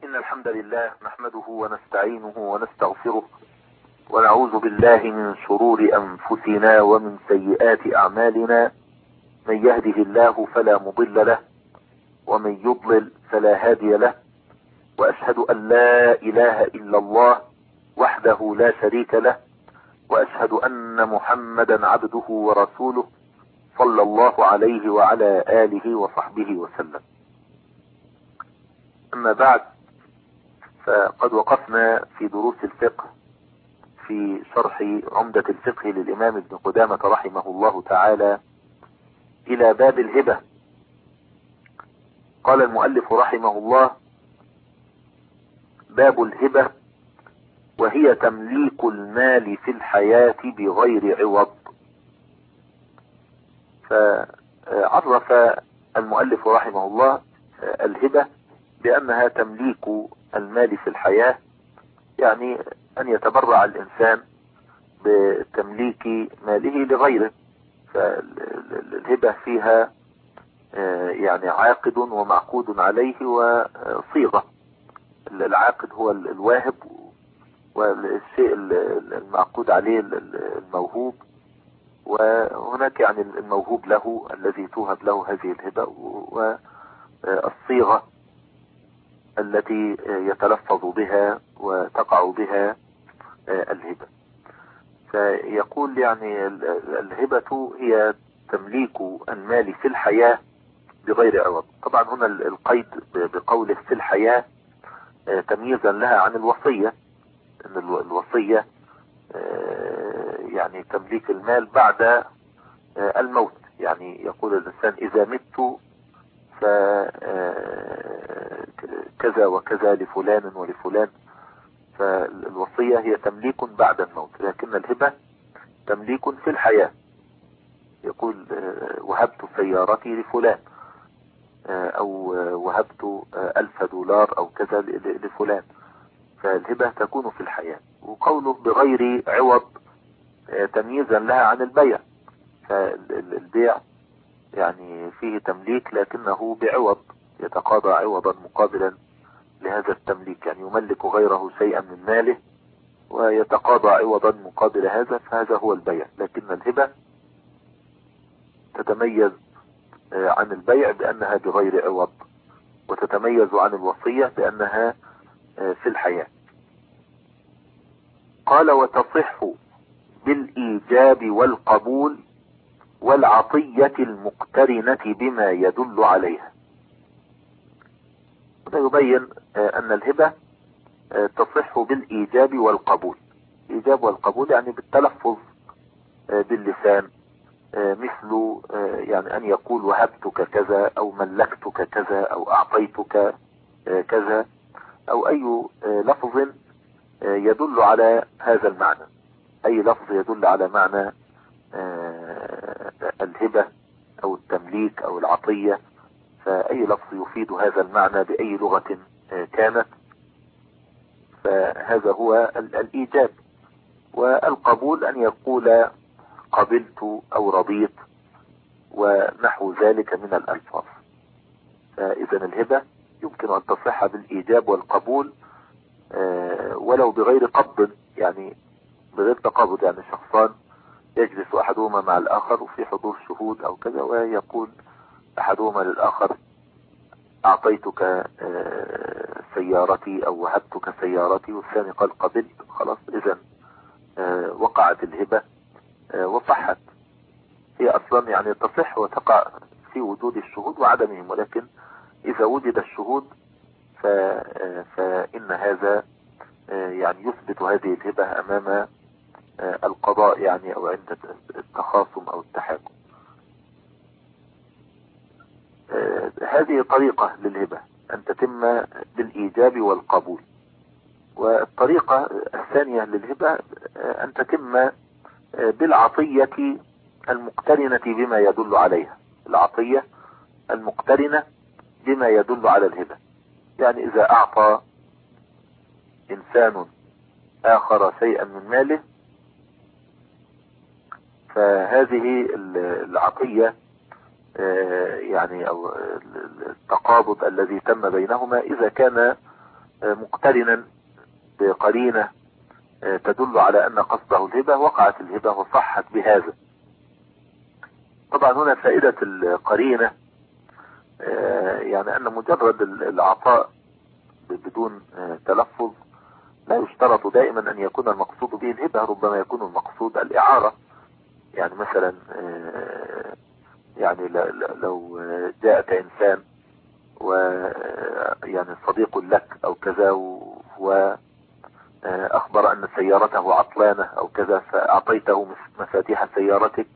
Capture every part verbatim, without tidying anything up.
إن الحمد لله نحمده ونستعينه ونستغفره ونعوذ بالله من شرور أنفسنا ومن سيئات أعمالنا. من يهده الله فلا مضل له ومن يضلل فلا هادي له، وأشهد أن لا إله إلا الله وحده لا شريك له، وأشهد أن محمدا عبده ورسوله صلى الله عليه وعلى آله وصحبه وسلم. أما بعد، فقد وقفنا في دروس الفقه في شرح عمدة الفقه للإمام ابن قدامة رحمه الله تعالى إلى باب الهبة. قال المؤلف رحمه الله: باب الهبة، وهي تمليك المال في الحياة بغير عوض. فعرف المؤلف رحمه الله الهبة بأنها تمليك المال في الحياة، يعني أن يتبرع الإنسان بتمليك ماله لغيره. فالهبة فيها يعني عاقد ومعقود عليه وصيغة. العاقد هو الواهب، والشيء المعقود عليه الموهوب، وهناك يعني الموهوب له الذي توهب له هذه الهبة، والصيغة التي يتلفظ بها وتقع بها الهبة. فيقول يعني الهبة هي تمليك المال في الحياة بغير عوض. طبعا هنا القيد بقوله في الحياة تمييزا لها عن الوصية، ان الوصية يعني تمليك المال بعد الموت. يعني يقول الإنسان إذا مت فكذا وكذا لفلان ولفلان. فالوصية هي تمليك بعد الموت، لكن الهبة تمليك في الحياة. يقول وهبت سيارتي لفلان، أو وهبت ألف دولار أو كذا لفلان. فالهبة تكون في الحياة. وقوله بغير عوض تمييزا لها عن البيع. فالبيع يعني فيه تمليك لكنه بعوض، يتقاضى عوضا مقابلا لهذا التمليك، يعني يملك غيره شيئا من ماله ويتقاضى عوضا مقابل هذا، فهذا هو البيع. لكن الهبة تتميز عن البيع بأنها بغير عوض، وتتميز عن الوصية بأنها في الحياة. قال: وتصح بالإيجاب والقبول والعطية المقترنة بما يدل عليها. هذا يبين أن الهبة تصح بالإيجاب والقبول. الإيجاب والقبول يعني بالتلفظ باللسان، مثل يعني أن يقول وهبتك كذا، أو ملكتك كذا، أو أعطيتك كذا، أو أي لفظ يدل على هذا المعنى. أي لفظ يدل على معنى الهبة أو التمليك أو العطية، فأي لفظ يفيد هذا المعنى بأي لغة كانت، فهذا هو الإيجاب. والقبول أن يقول قبلت أو رضيت ونحو ذلك من الألفاظ. فإذا الهبة يمكن أن تصح بالإيجاب والقبول ولو بغير قبض، يعني بغير تقابض. يعني شخصان يجلس أحدهما مع الآخر وفي حضور شهود أو كذا، ويقول أحدهما للآخر أعطيتك سيارتي أو وهبتك سيارتي، والثاني قال قبلت. خلاص، إذا وقعت الهبة وصحت. هي أصلا يعني تصح وتقع في وجود الشهود وعدمهم، ولكن إذا وجد الشهود فإن هذا يعني يثبت هذه الهبة أمام القضاء، يعني أو عند التخاصم أو التحاكم. هذه طريقة للهبة أن تتم بالإيجاب والقبول. والطريقة الثانية للهبة أن تتم بالعطية المقترنة بما يدل عليها. العطية المقترنة بما يدل على الهبة، يعني إذا أعطى إنسان آخر شيئا من ماله، فهذه العطية يعني أو التقابض الذي تم بينهما إذا كان مقترنا بقرينة تدل على أن قصده الهبة وقعت الهبة وصحت بهذا. طبعا هنا فائدة القرينة يعني أن مجرد العطاء بدون تلفظ لا يشترط دائما أن يكون المقصود به الهبة، ربما يكون المقصود الإعارة. يعني مثلا يعني لو جاءك إنسان ويعني صديق لك أو كذا وأخبر أن سيارته عطلانة أو كذا، فأعطيته مفاتيح سيارتك،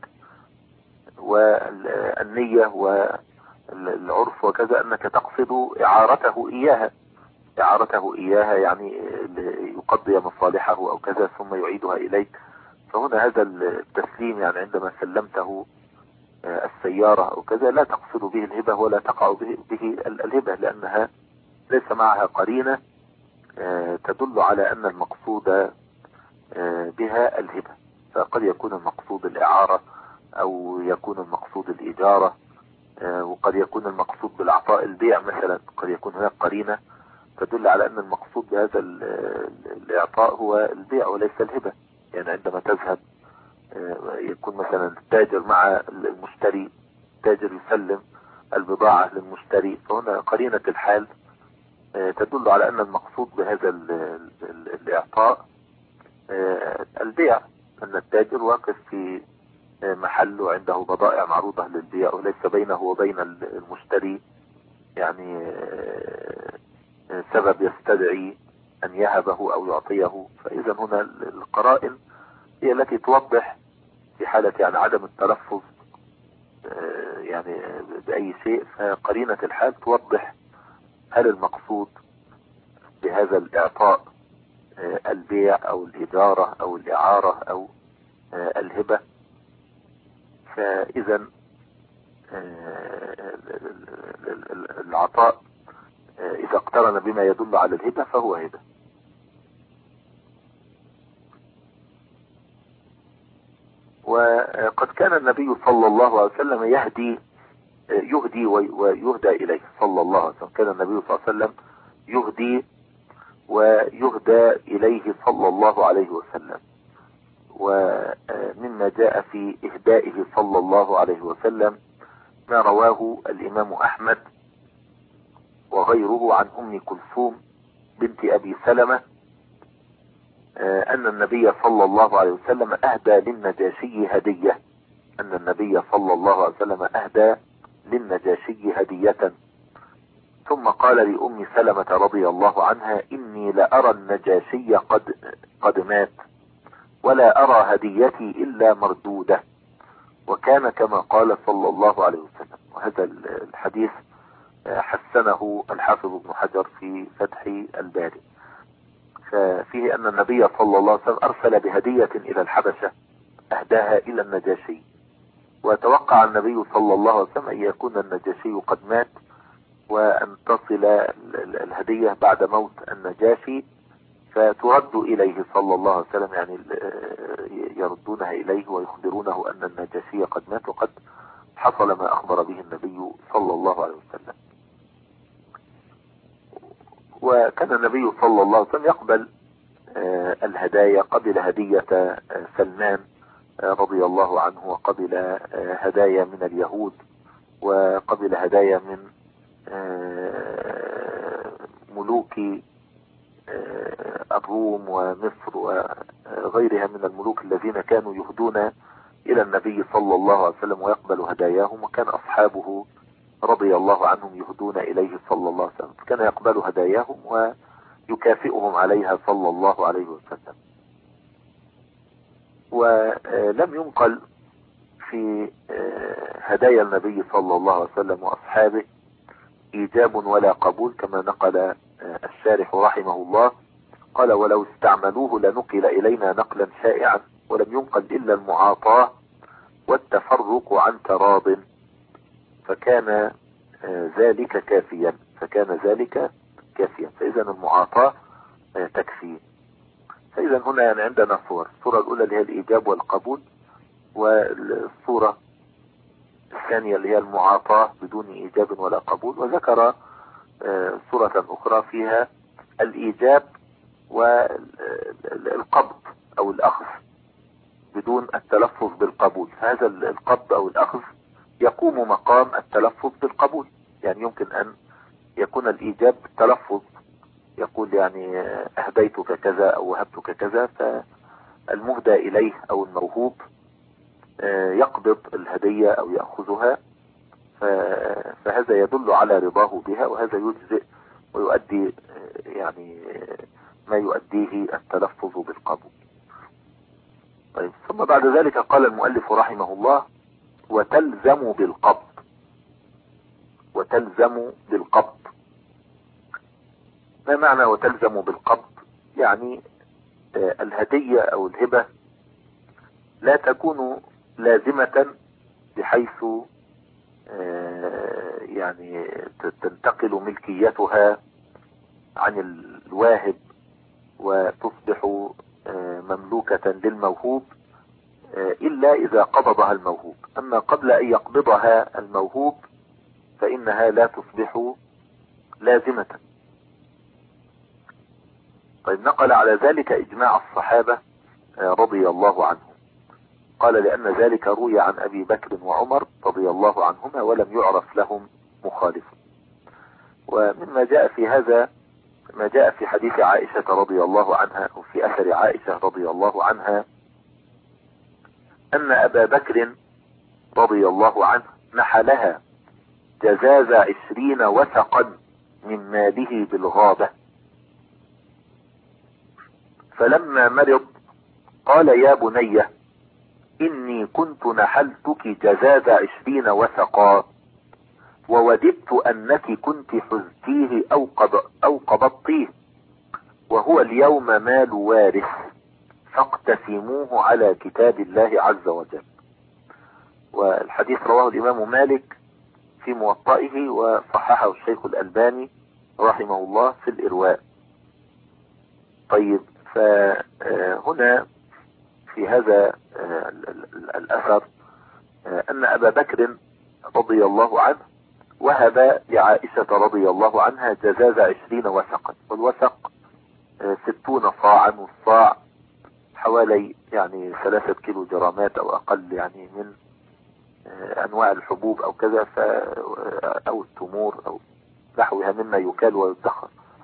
والنية والعرف وكذا أنك تقصد إعارته إياها إعارته إياها يعني يقضي مصالحه أو كذا ثم يعيدها إليك. فهنا هذا التسليم يعني عندما سلمته السيارة أو كذا لا تقصد به الهبة ولا تقع به, به الهبة، لأنها ليس معها قرينة تدل على أن المقصود بها الهبة. فقد يكون المقصود الإعارة أو يكون المقصود الإجارة، وقد يكون المقصود بالعطاء البيع مثلا، قد يكون هناك قرينة تدل على أن المقصود بهذا الإعطاء هو البيع وليس الهبة. يعني عندما تذهب يكون مثلا التاجر مع المشتري، التاجر يسلم البضاعة للمشتري، فهنا قرينة الحال تدل على أن المقصود بهذا الإعطاء البيع، أن التاجر واقف في محل وعنده بضائع معروضة للبيع وليس بينه وبين المشتري يعني سبب يستدعي أن يهبه أو يعطيه. فإذا هنا القرائن هي التي توضح في حالة يعني عدم التلفظ يعني بأي شيء، فقرينة الحال توضح هل المقصود بهذا الإعطاء البيع أو الإجارة أو الإعارة أو الهبة. فإذا العطاء إذا اقترن بما يدل على الهبة فهو هبة. وقد كان النبي صلى الله عليه وسلم يهدي يهدي ويهدى إليه صلى الله عليه وسلم. كان النبي صلى الله عليه وسلم يهدي ويهدى إليه صلى الله عليه وسلم. ومما جاء في إهدائه صلى الله عليه وسلم ما رواه الإمام أحمد وغيره عن أم كلثوم بنت أبي سلمة أن النبي صلى الله عليه وسلم أهدى للنجاشي هدية أن النبي صلى الله عليه وسلم أهدى للنجاشي هدية، ثم قال لأم سلمة رضي الله عنها: إني لأرى النجاشي قد قد مات ولا أرى هديتي إلا مردودة، وكان كما قال صلى الله عليه وسلم. وهذا الحديث حسنه الحافظ ابن حجر في فتح الباري، ففيه أن النبي صلى الله عليه وسلم أرسل بهدية إلى الحبشة أهداها إلى النجاشي، وتوقع النبي صلى الله عليه وسلم أن يكون النجاشي قد مات وأن تصل الهدية بعد موت النجاشي فترد إليه صلى الله عليه وسلم، يعني يردونها إليه ويخبرونه أن النجاشي قد مات وقد حصل ما أخبر به النبي صلى الله عليه وسلم. وكان النبي صلى الله عليه وسلم يقبل الهدايا، قبل هدية سلمان رضي الله عنه، وقبل هدايا من اليهود، وقبل هدايا من ملوك الروم ومصر وغيرها من الملوك الذين كانوا يهدون إلى النبي صلى الله عليه وسلم ويقبل هداياهم، وكان أصحابه رضي الله عنهم يهدون إليه صلى الله عليه وسلم، كان يقبل هداياهم ويكافئهم عليها صلى الله عليه وسلم. ولم ينقل في هدايا النبي صلى الله عليه وسلم وأصحابه إيجاب ولا قبول، كما نقل الشارح رحمه الله قال: ولو استعملوه لنقل إلينا نقلا شائعا، ولم ينقل إلا المعاطاة والتفرق عن تراض، فكان ذلك كافيا فكان ذلك كافيا فإذا المعاطاة تكفي. فإذا هنا يعني عندنا صور، الصورة الأولى اللي هي الإيجاب والقبول، والصورة الثانية اللي هي المعاطاة بدون إيجاب ولا قبول. وذكر صورة أخرى فيها الإيجاب والقبض أو الأخذ بدون التلفظ بالقبول. هذا القبض أو الأخذ يقوم مقام التلفظ بالقبول. يعني يمكن أن يكون الإيجاب تلفظ، يقول يعني أهديتك كذا أو وهبتك كذا، فالمهدى إليه أو الموهوب يقبض الهدية أو يأخذها، فهذا يدل على رضاه بها، وهذا يجزئ ويؤدي يعني ما يؤديه التلفظ بالقبول. طيب، ثم بعد ذلك قال المؤلف رحمه الله: وتلزم بالقبض. وتلزم بالقبض، ما معنى وتلزم بالقبض؟ يعني الهدية او الهبة لا تكون لازمة بحيث يعني تنتقل ملكيتها عن الواهب وتصبح مملوكة للموهوب إلا إذا قبضها الموهوب. أما قبل أن يقبضها الموهوب فإنها لا تصبح لازمة. طيب، نقل على ذلك إجماع الصحابة رضي الله عنهم. قال: لأن ذلك روي عن أبي بكر وعمر رضي الله عنهما ولم يعرف لهم مخالف. ومما جاء في هذا ما جاء في حديث عائشة رضي الله عنها، وفي أثر عائشة رضي الله عنها، أن أبا بكر رضي الله عنه نحلها جزاز عشرين وثقا من ماله بالغابة، فلما مرض قال: يا بني إني كنت نحلتك جزاز عشرين وثقا، ووددت أنك كنت حزتيه أو, قب أو قبضتيه، وهو اليوم مال وارث، فاقتسموه على كتاب الله عز وجل. والحديث رواه الإمام مالك في موطئه، وصححه الشيخ الألباني رحمه الله في الإرواء. طيب، فهنا في هذا الأثر أن أبا بكر رضي الله عنه وهب لعائشة رضي الله عنها جزاز عشرين وثقا، والوثق ستون صاعا، والصاع حوالي يعني ثلاثة كيلو جرامات أو أقل، يعني من أنواع الحبوب أو كذا، أو التمور أو نحوها مما يكال ويدخر.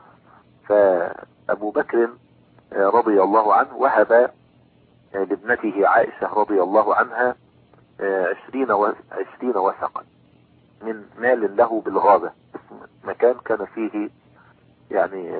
فأبو بكر رضي الله عنه وهب لابنته عائشة رضي الله عنها عشرين عشرين وثقا من مال له بالغابة، مكان كان فيه يعني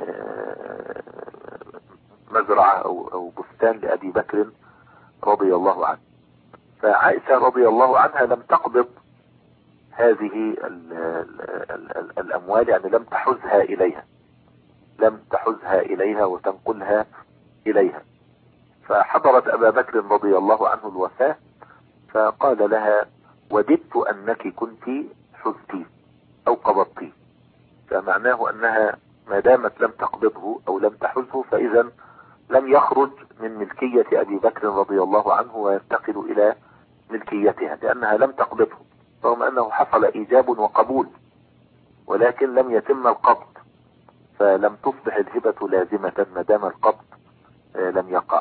مزرعة أو أو بستان لأبي بكر رضي الله عنه. فعائشة رضي الله عنها لم تقبض هذه ال ال ال الأموال، يعني لم تحزها إليها لم تحزها إليها وتنقلها إليها. فحضرت أبا بكر رضي الله عنه الوفاة، فقال لها: وددت أنك كنت حزتي أو قبضتي. فمعناه أنها ما دامت لم تقبضه أو لم تحزه، فإذا لم يخرج من ملكية أبي بكر رضي الله عنه وينتقل إلى ملكيتها، لأنها لم تقبضه، رغم أنه حصل إيجاب وقبول، ولكن لم يتم القبض، فلم تصبح الهبة لازمة ما دام القبض لم يقع.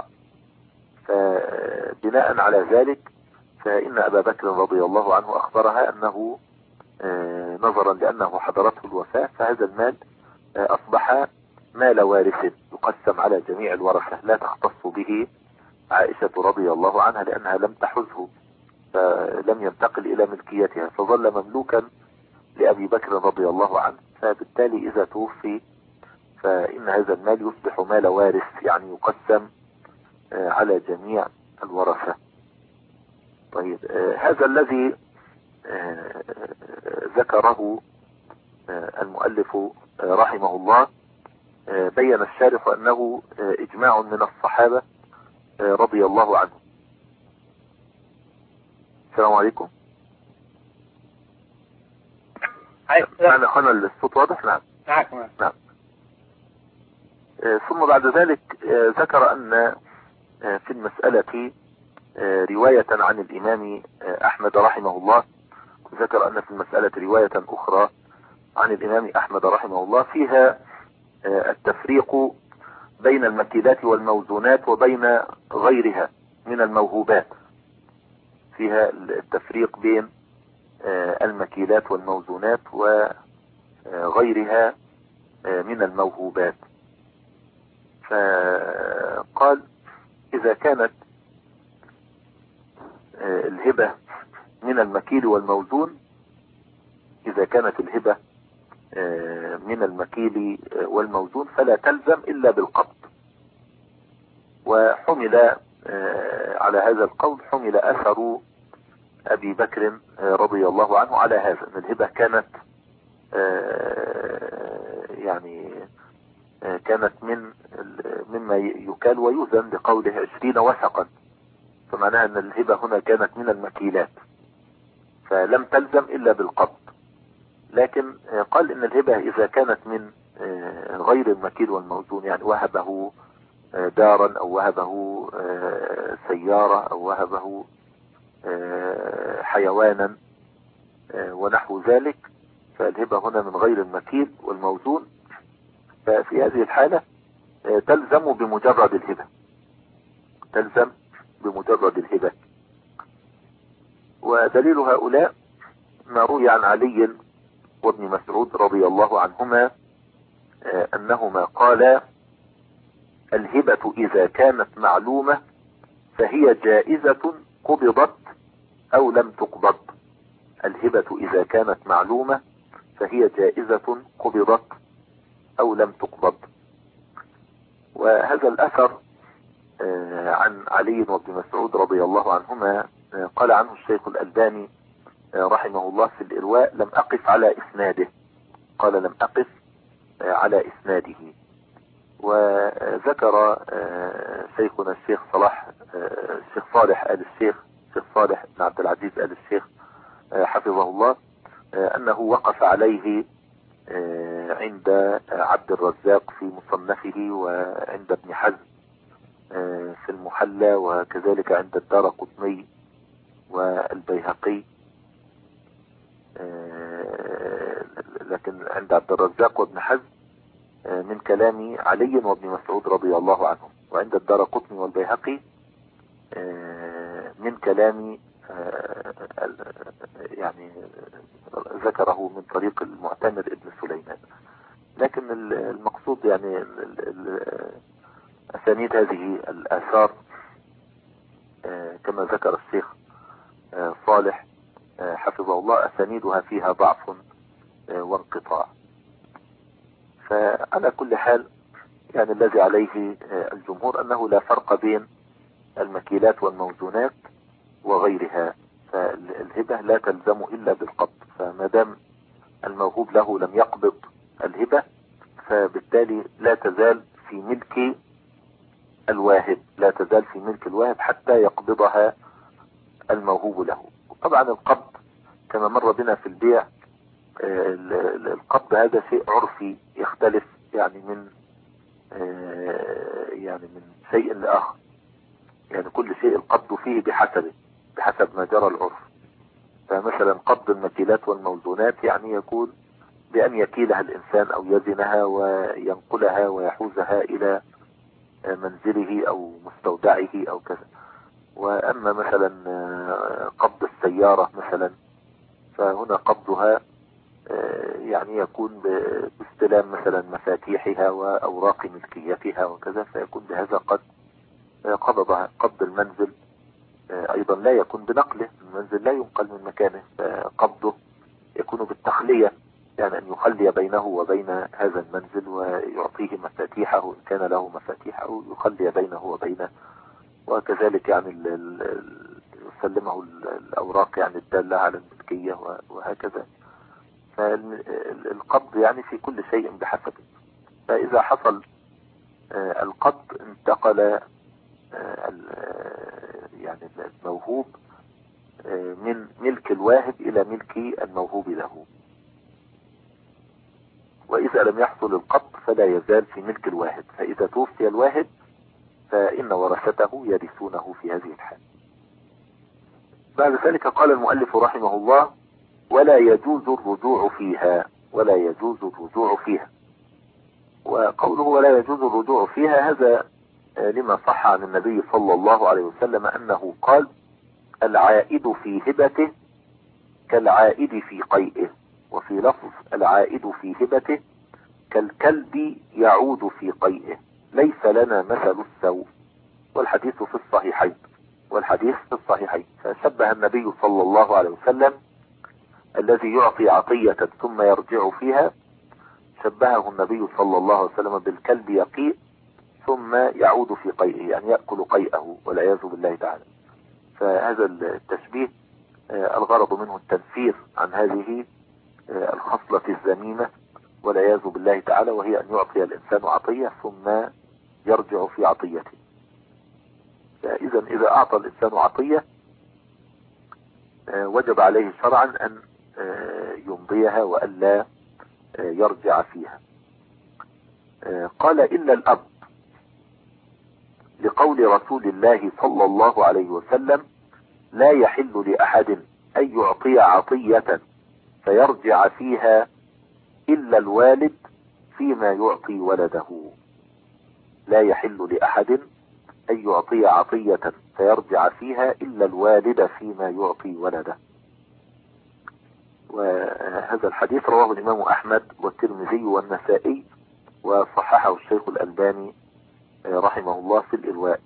فبناء على ذلك فإن أبا بكر رضي الله عنه أخبرها أنه نظرا لأنه حضرته الوفاة فهذا المال أصبح مال وارث يقسم على جميع الورثة، لا تختص به عائشة رضي الله عنها لأنها لم تحزه، فلم ينتقل إلى ملكيتها، فظل مملوكا لأبي بكر رضي الله عنه. فبالتالي إذا توفي فإن هذا المال يصبح مال وارث، يعني يقسم على جميع الورثة. طيب، هذا الذي ذكره المؤلف رحمه الله بين الشارح أنه إجماع من الصحابة رضي الله عنهم. السلام عليكم. أنا أنا الصوت واضح؟ نعم. نعم. ثم بعد ذلك ذكر أن في المسألة رواية عن الإمام أحمد رحمه الله، ذكر أن في المسألة رواية أخرى عن الإمام أحمد رحمه الله فيها التفريق بين المكيلات والموزونات وبين غيرها من الموهوبات، فيها التفريق بين المكيلات والموزونات وغيرها من الموهوبات. فقال إذا كانت الهبة من المكيل والموزون، إذا كانت الهبة من المكيل والموزون فلا تلزم إلا بالقبض. وحمل على هذا القول حمل أثر أبي بكر رضي الله عنه على هذا، أن الهبة كانت يعني كانت من مما يكال ويوزن بقوله عشرين وثقا، فمعناها أن الهبة هنا كانت من المكيلات فلم تلزم إلا بالقبض. لكن قال إن الهبة إذا كانت من غير المكيل والموزون، يعني وهبه دارا أو وهبه سيارة أو وهبه حيوانا ونحو ذلك، فالهبة هنا من غير المكيل والموزون، ففي هذه الحالة تلزم بمجرد الهبة، تلزم بمجرد الهبة. ودليل هؤلاء ما روي عن علي وابن مسعود رضي الله عنهما أنهما قالا: الهبة إذا كانت معلومة فهي جائزة قبضت أو لم تقبض. الهبة إذا كانت معلومة فهي جائزة قبضت أو لم تقبض. وهذا الأثر عن علي وابن مسعود رضي الله عنهما قال عنه الشيخ الألباني رحمه الله في الإرواء: لم أقف على إسناده. قال: لم أقف على إسناده. وذكر شيخنا الشيخ صلاح الشيخ صالح آل الشيخ الشيخ صالح بن عبد العزيز آل الشيخ حفظه الله أنه وقف عليه عند عبد الرزاق في مصنفه، وعند ابن حزم في المحلى، وكذلك عند الدارقطني والبيهقي، لكن عند عبد الرزاق وابن حزم من كلام علي وابن مسعود رضي الله عنهم، وعند الدارقطني والبيهقي من كلام يعني ذكره من طريق المعتمر ابن سليمان. لكن المقصود يعني أسانيد هذه الآثار كما ذكر الشيخ صالح حفظه الله أسانيدها فيها ضعف وانقطاع. فعلى كل حال يعني الذي عليه الجمهور أنه لا فرق بين المكيلات والموزونات وغيرها، فالهبة لا تلزم إلا بالقبض. فما دام الموهوب له لم يقبض الهبة فبالتالي لا تزال في ملك الواهب، لا تزال في ملك الواهب حتى يقبضها الموهوب له. طبعا القبض كما مر بنا في البيع، القبض هذا شيء عرفي يختلف يعني من يعني من شيء لآخر، يعني كل شيء القبض فيه بحسبه بحسب ما جرى العرف. فمثلا قبض المكيلات والموزونات يعني يكون بأن يكيلها الإنسان أو يزنها وينقلها ويحوزها إلى منزله أو مستودعه أو كذا. وأما مثلا قبض السيارة مثلا فهنا قبضها يعني يكون باستلام مثلا مفاتيحها وأوراق ملكيتها وكذا، فيكون بهذا قد قبضها. قبض المنزل أيضا لا يكون بنقله، المنزل لا ينقل من مكانه، فقبضه يكون بالتخلية، يعني أن يخلي بينه وبين هذا المنزل ويعطيه مفاتيحه إن كان له مفاتيحه، يخلي بينه وبينه، وكذلك يعني يسلمه الأوراق يعني الدالة على الملكية وهكذا. فالقبض يعني في كل شيء بحسبه. فإذا حصل القبض انتقل يعني الموهوب من ملك الواهب إلى ملك الموهوب له. وإذا لم يحصل القبض فلا يزال في ملك الواهب، فإذا توفي الواهب فإن ورثته يرثونه في هذه الحال. بعد ذلك قال المؤلف رحمه الله: ولا يجوز الرجوع فيها، ولا يجوز الرجوع فيها. وقوله ولا يجوز الرجوع فيها هذا لما صح عن النبي صلى الله عليه وسلم أنه قال العائد في هبته كالعائد في قيئه، وفي لفظ العائد في هبته كالكلب يعود في قيئه ليس لنا مثل السوء، والحديث في الصحيحين والحديث في الصحيحين. فشبه النبي صلى الله عليه وسلم الذي يعطي عطية ثم يرجع فيها، شبهه النبي صلى الله عليه وسلم بالكلب يقيء ثم يعود في قيئه، يعني يأكل قيئه والعياذ بالله تعالى. فهذا التشبيه الغرض منه التنفير عن هذه الخصلة الذميمة والعياذ بالله تعالى، وهي أن يعطي الإنسان عطية ثم يرجع في عطيته. فإذا إذا أعطى الإنسان عطية وجب عليه شرعا أن يمضيها وألا يرجع فيها. قال إلا الأب، لقول رسول الله صلى الله عليه وسلم لا يحل لأحد أن يعطي عطية فيرجع فيها إلا الوالد فيما يعطي ولده. لا يحل لأحد أن يعطي عطية فيرجع فيها إلا الوالد فيما يعطي ولده. وهذا الحديث رواه الإمام أحمد والترمذي والنسائي وصححه الشيخ الألباني رحمه الله في الإرواء.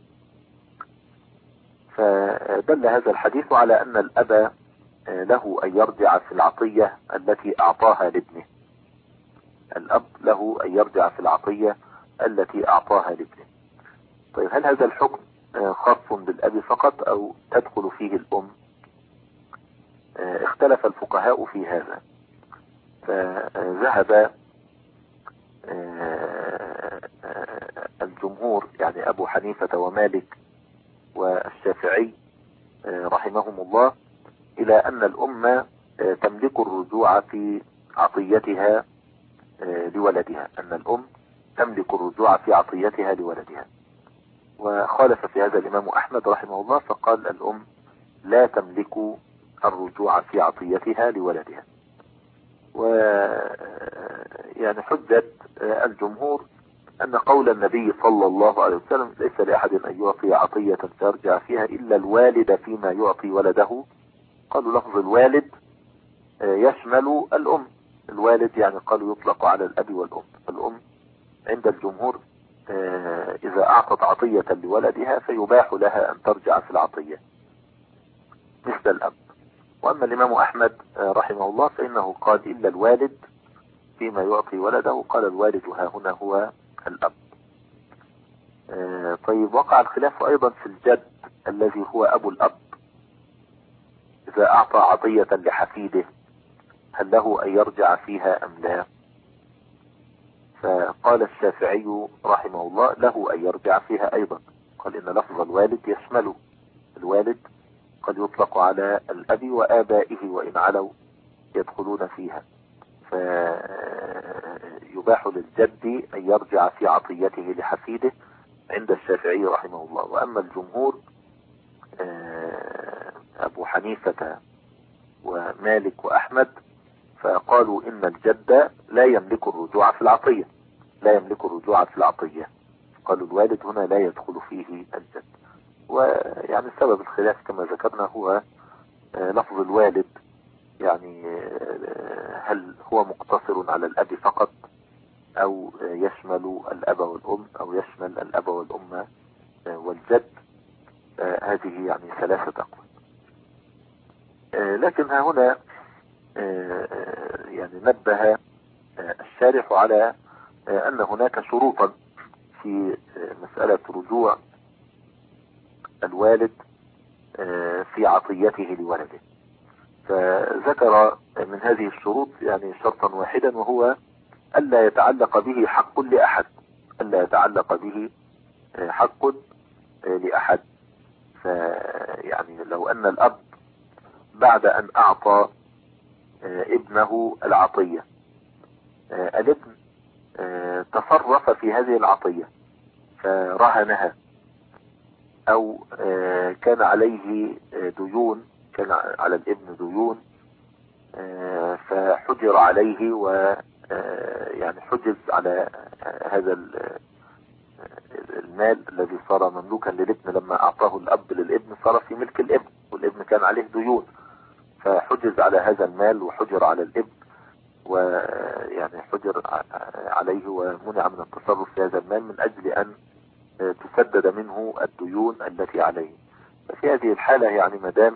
فدل هذا الحديث على أن الأب له أن يرجع في العطية التي أعطاها لابنه. الأب له أن يرجع في العطية التي أعطاها لابنه. طيب هل هذا الحكم خاص بالأب فقط أو تدخل فيه الأم؟ اختلف الفقهاء في هذا، فذهب الجمهور يعني أبو حنيفة ومالك والشافعي رحمهم الله إلى أن الأم تملك الرجوع في عطيتها لولدها، أن الأم تملك الرجوع في عطيتها لولدها. وخالف في هذا الإمام أحمد رحمه الله فقال الأم لا تملك الرجوع في عطيتها لولدها. و يعني حجة الجمهور أن قول النبي صلى الله عليه وسلم ليس لأحد أن يعطي عطية فيرجع فيها إلا الوالد فيما يعطي ولده، قالوا لفظ الوالد يشمل الأم. الوالد يعني قالوا يطلق على الأب والأم. الأم عند الجمهور إذا أعطت عطية لولدها فيباح لها أن ترجع في العطية مثل الأب. وأما الإمام أحمد رحمه الله فإنه قال إلا الوالد فيما يعطي ولده، قال الوالد ها هنا هو الأب. طيب وقع الخلاف أيضا في الجد الذي هو أبو الأب، إذا أعطى عطية لحفيده هل له أن يرجع فيها أم لا؟ فقال الشافعي رحمه الله له أن يرجع فيها أيضا، قال إن لفظ الوالد يشمله. الوالد قد يطلق على الأب وآبائه وإن علوا يدخلون فيها، فيباح للجد أن يرجع في عطيته لحفيده عند الشافعي رحمه الله. وأما الجمهور أبو حنيفة ومالك وأحمد فقالوا إن الجد لا يملك الرجوع في العطية، لا يملك الرجوع في العطية، قالوا الوالد هنا لا يدخل فيه الجد. ويعني سبب الخلاف كما ذكرنا هو لفظ الوالد، يعني هل هو مقتصر على الأب فقط أو يشمل الأب والأم أو يشمل الأب والأم والجد. هذه يعني ثلاثة أقوال. لكن ها هنا يعني نبه الشارح على أن هناك شروطا في مسألة رجوع الوالد في عطيته لولده. فذكر من هذه الشروط يعني شرطا واحدا، وهو ألا يتعلق به حق لأحد، ألا يتعلق به حق لأحد. فيعني لو أن الأب بعد أن أعطى ابنه العطية الابن تصرف في هذه العطية فرهنها، أو كان عليه ديون، كان على الابن ديون فحجر عليه يعني حجز على هذا المال الذي صار مملوكا للابن لما اعطاه الاب للابن، صار في ملك الابن والابن كان عليه ديون، فحجز على هذا المال وحجر على الابن، ويعني حجر عليه ومنع من التصرف في هذا المال من اجل ان تسدد منه الديون التي عليه. ففي هذه الحالة يعني مدام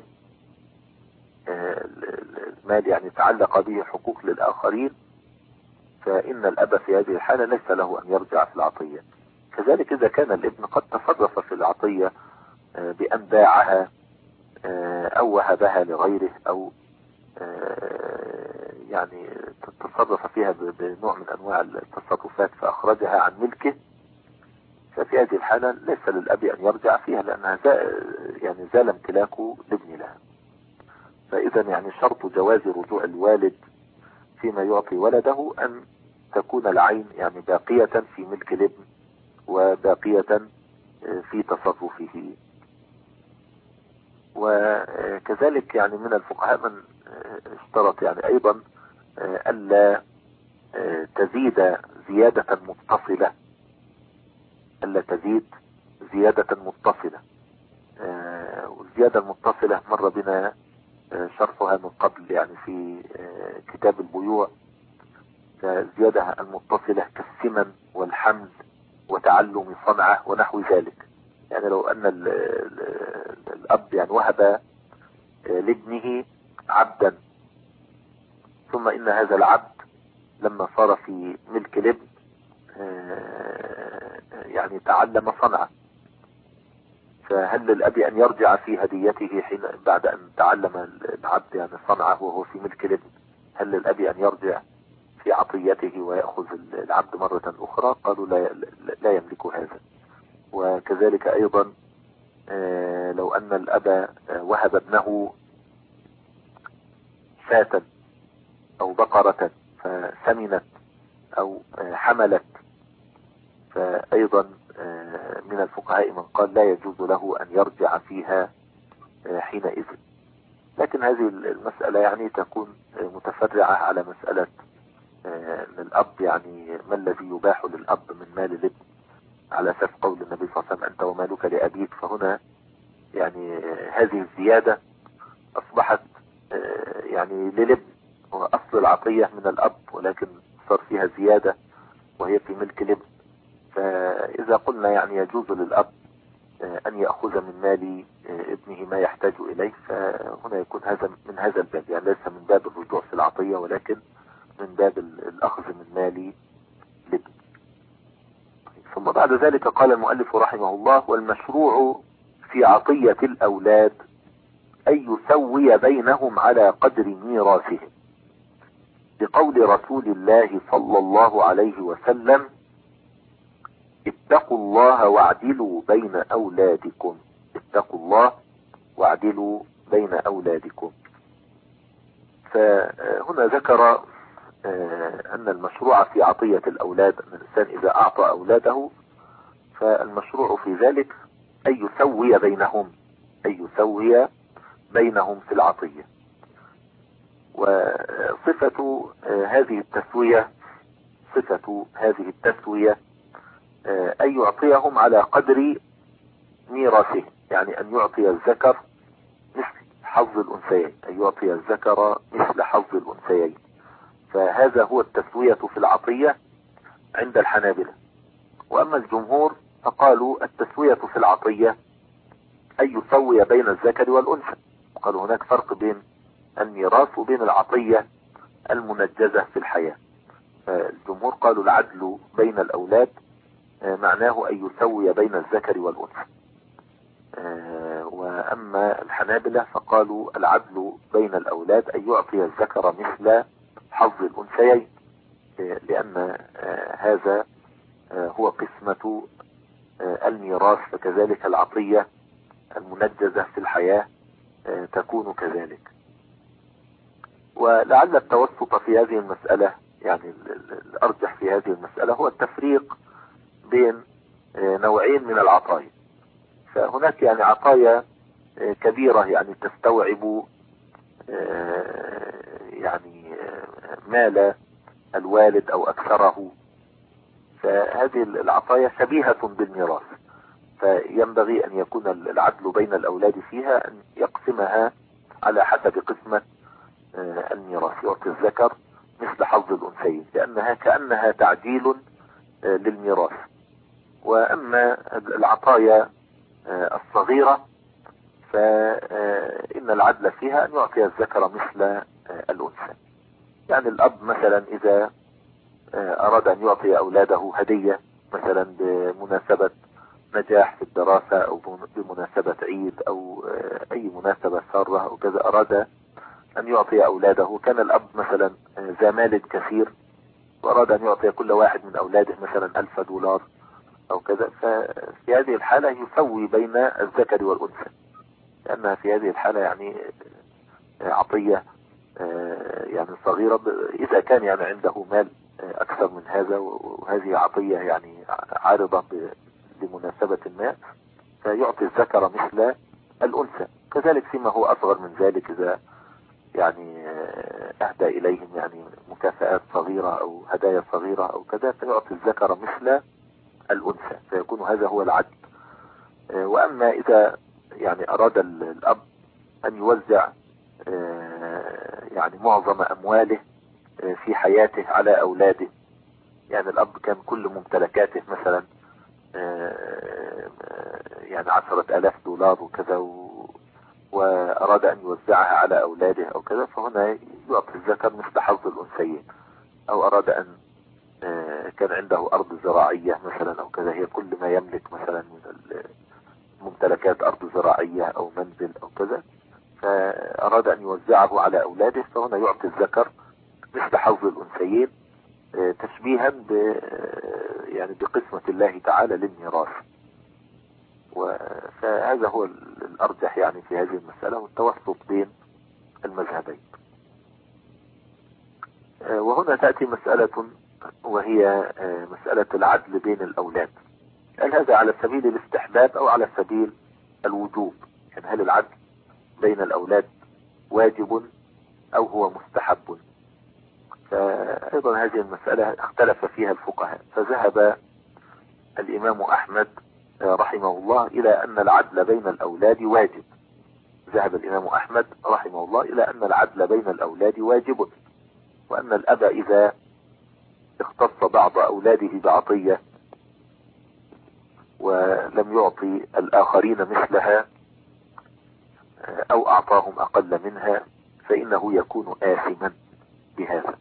المال يعني تعلق به حقوق للآخرين، فإن الأب في هذه الحالة ليس له أن يرجع في العطية. كذلك إذا كان الابن قد تصرف في العطية بأن باعها أو وهبها لغيره أو يعني تصرف فيها بنوع من أنواع التصرفات فأخرجها عن ملكه، ففي هذه الحالة ليس للأب أن يرجع فيها لأنها يعني زال امتلاكه لابن لها. فإذا يعني شرط جواز رجوع الوالد فيما يعطي ولده أن تكون العين يعني باقية في ملك الابن وباقية في تصرفه. وكذلك يعني من الفقهاء من اشترط يعني أيضا ألا تزيد زيادة متصلة، ألا تزيد زيادة متصلة. والزيادة المتصلة مر بنا شرحها من قبل يعني في كتاب البيوع. الزيادة المتصلة كالثمن والحمل وتعلم صنعة ونحو ذلك. يعني لو أن الأب يعني وهب لابنه عبدا، ثم إن هذا العبد لما صار في ملك الابن يعني تعلم صنعة، فهل للأب أن يرجع في هديته حين بعد أن تعلم العبد يعني صنعة وهو في ملك الابن؟ هل للأب أن يرجع في عطيته ويأخذ العبد مرة أخرى؟ قالوا لا, لا يملك هذا. وكذلك أيضا لو أن الأب وهب ابنه شاة أو بقرة فسمنت أو حملت، فأيضا من الفقهاء من قال لا يجوز له أن يرجع فيها حينئذ. لكن هذه المسألة يعني تكون متفرعة على مسألة أن الأب يعني ما الذي يباح للأب من مال الابن على أساس قول النبي صلى الله عليه وسلم أنت ومالك لأبيك. فهنا يعني هذه الزيادة أصبحت يعني للابن، هو أصل العطية من الأب ولكن صار فيها زيادة وهي في ملك الابن. فإذا قلنا يعني يجوز للأب أن يأخذ من مال ابنه ما يحتاج إليه، فهنا يكون هذا من هذا الباب، يعني ليس من باب الرجوع في العطية ولكن من باب الأخذ من مال الابن. ثم بعد ذلك قال المؤلف رحمه الله: والمشروع في عطية الأولاد أن يسوي بينهم على قدر ميراثهم، بقول رسول الله صلى الله عليه وسلم: اتقوا الله واعدلوا بين أولادكم، اتقوا الله واعدلوا بين أولادكم. فهنا ذكر أن المشروع في عطية الأولاد أن الإنسان إذا أعطى أولاده فالمشروع في ذلك أن يسوي بينهم، أن يسوي بينهم في العطية. وصفة هذه التسوية صفة هذه التسوية أن يعطيهم على قدر ميراثه، يعني أن يعطي الذكر مثل حظ الأنثيين، أن يعطي الذكر مثل حظ الأنثيين. فهذا هو التسوية في العطية عند الحنابلة. وأما الجمهور فقالوا التسوية في العطية أن يسوي بين الذكر والأنثى. قالوا هناك فرق بين الميراث وبين العطية المنجزة في الحياة. فالجمهور قالوا العدل بين الأولاد معناه أن يسوي بين الذكر والأنثى. وأما الحنابلة فقالوا العدل بين الأولاد أن يعطي الذكر مثل حظ الأنثيين، لأن هذا هو قسمة الميراث، فكذلك العطية المنجزة في الحياة تكون كذلك. ولعل التوسط في هذه المسألة يعني الأرجح في هذه المسألة هو التفريق بين نوعين من العطايا. فهناك يعني عطايا كبيرة يعني تستوعب يعني مال الوالد أو أكثره، فهذه العطايا شبيهة بالميراث، فينبغي أن يكون العدل بين الأولاد فيها، أن يقسمها على حسب قسمة الميراث، يعطي الذكر مثل حظ الأنثيين، لأنها كأنها تعديل للميراث. وأما العطايا الصغيرة فإن العدل فيها أن يعطي الذكر مثل الأنثى. يعني الأب مثلا إذا أراد أن يعطي أولاده هدية مثلا بمناسبة نجاح في الدراسة أو بمناسبة عيد أو أي مناسبة سارة أو كذا، أراد أن يعطي أولاده، كان الأب مثلا ذا مال كثير وأراد أن يعطي كل واحد من أولاده مثلا ألف دولار أو كذا، ففي هذه الحالة يسوي بين الذكر والأنثى، لأنها في هذه الحالة يعني عطية يعني صغيرة، إذا كان يعني عنده مال أكثر من هذا وهذه عطية يعني عارضة بمناسبة ما، فيعطي الذكر مثل الأنثى. كذلك فيما هو أصغر من ذلك، إذا يعني أهدى إليهم يعني مكافآت صغيرة أو هدايا صغيرة أو كذا، فيعطي الذكر مثل الأنثى، فيكون هذا هو العدل. وأما إذا يعني أراد الأب أن يوزع يعني معظم أمواله في حياته على أولاده، يعني الأب كان كل ممتلكاته مثلا يعني عشرة آلاف دولار وكذا، وأراد أن يوزعها على أولاده أو كذا، فهنا يعطي الذكر مثل حظ الأنثيين. أو أراد أن كان عنده أرض زراعية مثلا أو كذا، هي كل ما يملك مثلا من ممتلكات أرض زراعية أو منزل أو كذا، فأراد أن يوزعه على أولاده، فهنا يعطي الذكر مثل حظ الأنثيين، تشبيها ب يعني بقسمة الله تعالى للميراث. فهذا هو الأرجح يعني في هذه المسألة، والتوسط بين المذهبين. وهنا تأتي مسألة وهي مسألة العدل بين الأولاد، هل هذا على سبيل الاستحباب أو على سبيل الوجوب؟ يعني هل العدل بين الأولاد واجب أو هو مستحب؟ فأيضا هذه المسألة اختلف فيها الفقهاء، فذهب الإمام أحمد رحمه الله إلى أن العدل بين الأولاد واجب. ذهب الإمام أحمد رحمه الله إلى أن العدل بين الأولاد واجب، وأن الأب إذا اختص بعض أولاده بعطية ولم يعطي الآخرين مثلها أو أعطاهم أقل منها فإنه يكون آثما بهذا.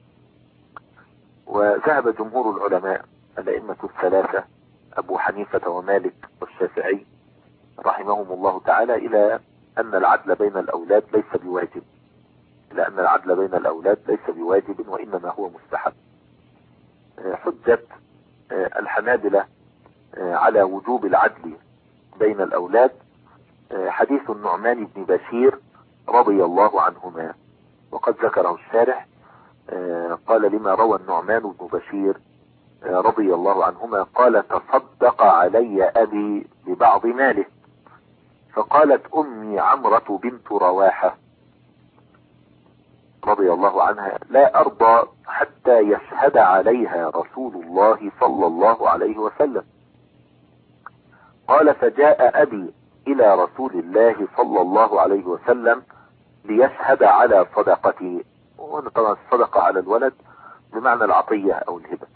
وذهب جمهور العلماء الأئمة الثلاثة أبو حنيفة ومالك والشافعي رحمهم الله تعالى إلى أن العدل بين الأولاد ليس بواجب، إلى أن العدل بين الأولاد ليس بواجب وإنما هو مستحب. حجة الحنابلة على وجوب العدل بين الأولاد حديث النعمان بن بشير رضي الله عنهما، وقد ذكره الشارح قال لما روى النعمان بن بشير رضي الله عنهما قال تصدق علي أبي ببعض ماله، فقالت أمي عمرة بنت رواحة رضي الله عنها لا أرضى حتى يشهد عليها رسول الله صلى الله عليه وسلم. قال فجاء أبي إلى رسول الله صلى الله عليه وسلم ليشهد على صدقتي، وهنا طبعا الصدقة على الولد بمعنى العطية أو الهبة.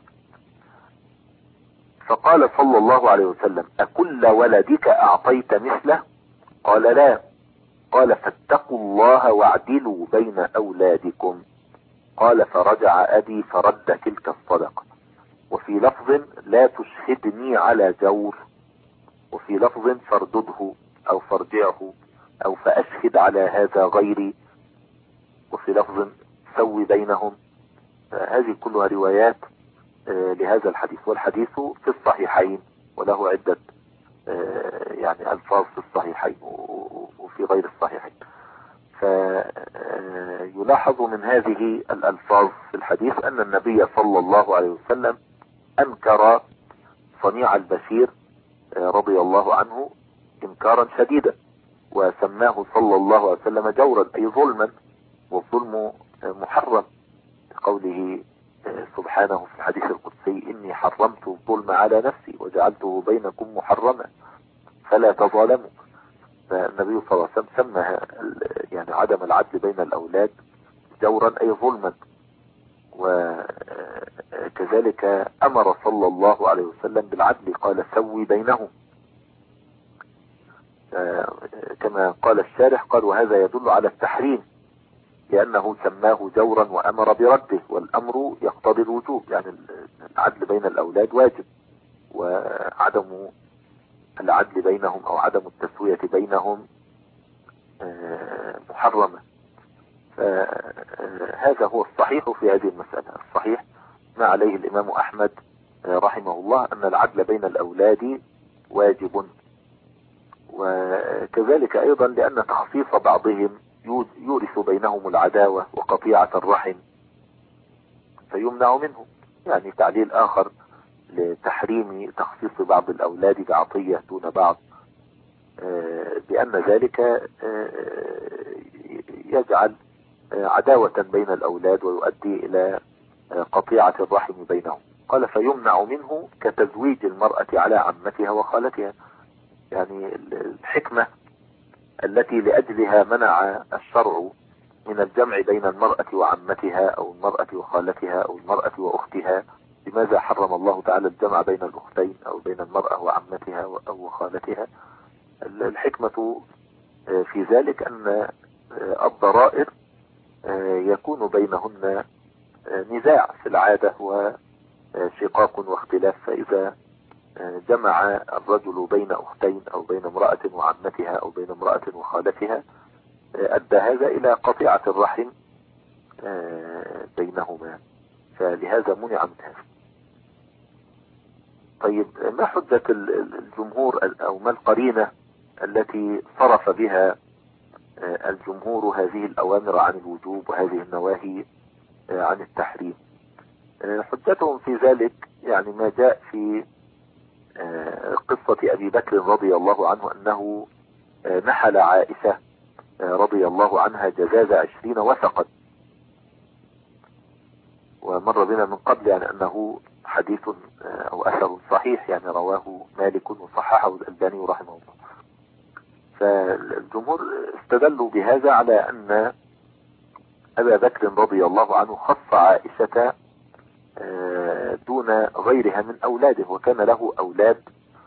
فقال صلى الله عليه وسلم أكل ولدك أعطيت مثله؟ قال لا. قال فاتقوا الله واعدلوا بين أولادكم. قال فرجع أبي فرد تلك الصدقة. وفي لفظ لا تشهدني على جور، وفي لفظ فاردده أو فارجعه أو فأشهد على هذا غيري، وفي لفظ سوي بينهم. هذه كلها روايات لهذا الحديث، والحديث في الصحيحين وله عدة يعني ألفاظ في الصحيحين وفي غير الصحيحين. فيلاحظ من هذه الألفاظ في الحديث أن النبي صلى الله عليه وسلم أنكر صنيع البشير رضي الله عنه إنكارا شديدا، وسماه صلى الله عليه وسلم جورا أي ظلما، والظلم محرم، قوله سبحانه في الحديث القدسي إني حرمت الظلم على نفسي وجعلته بينكم محرما فلا تظالموا. فالنبي صلى الله عليه وسلم سمى يعني عدم العدل بين الأولاد جورا أي ظلما. وكذلك أمر صلى الله عليه وسلم بالعدل، قال سوي بينهم، كما قال الشارح قال وهذا يدل على التحريم لأنه سماه جورا وأمر برده، والأمر يقتضي الوجوب، يعني العدل بين الأولاد واجب، وعدم العدل بينهم أو عدم التسوية بينهم محرمة. فهذا هو الصحيح في هذه المسألة. الصحيح ما عليه الإمام أحمد رحمه الله أن العدل بين الأولاد واجب، وكذلك أيضا لأن تخصيص بعضهم يورث بينهم العداوة وقطيعة الرحم فيمنع منه. يعني تعليل آخر لتحريم تخصيص بعض الأولاد بعطية دون بعض بأن ذلك يجعل عداوة بين الأولاد ويؤدي إلى قطيعة الرحم بينهم. قال فيمنع منه كتزويج المرأة على عمتها وخالتها. يعني الحكمة التي لأجلها منع الشرع من الجمع بين المرأة وعمتها أو المرأة وخالتها أو المرأة وأختها، لماذا حرم الله تعالى الجمع بين الأختين أو بين المرأة وعمتها أو خالتها؟ الحكمة في ذلك أن الضرائر يكون بينهن نزاع في العادة وشقاق واختلاف، فإذا جمع الرجل بين أختين أو بين امرأة وعمتها أو بين امرأة وخالتها أدى هذا إلى قطيعة الرحم بينهما، فلهذا منع من هذا. طيب ما حجة الجمهور أو ما القرينة التي صرف بها الجمهور هذه الأوامر عن الوجوب وهذه النواهي عن التحريم؟ حجتهم في ذلك يعني ما جاء في قصة أبي بكر رضي الله عنه أنه نحل عائشة رضي الله عنها جزاز عشرين وثقا، ومر بنا من قبل يعني أنه حديث أو أثر صحيح، يعني رواه مالك وصححه الألباني رحمه الله. فالجمهور استدلوا بهذا على أن أبا بكر رضي الله عنه خص عائشة دون غيرها من أولاده، وكان له أولاد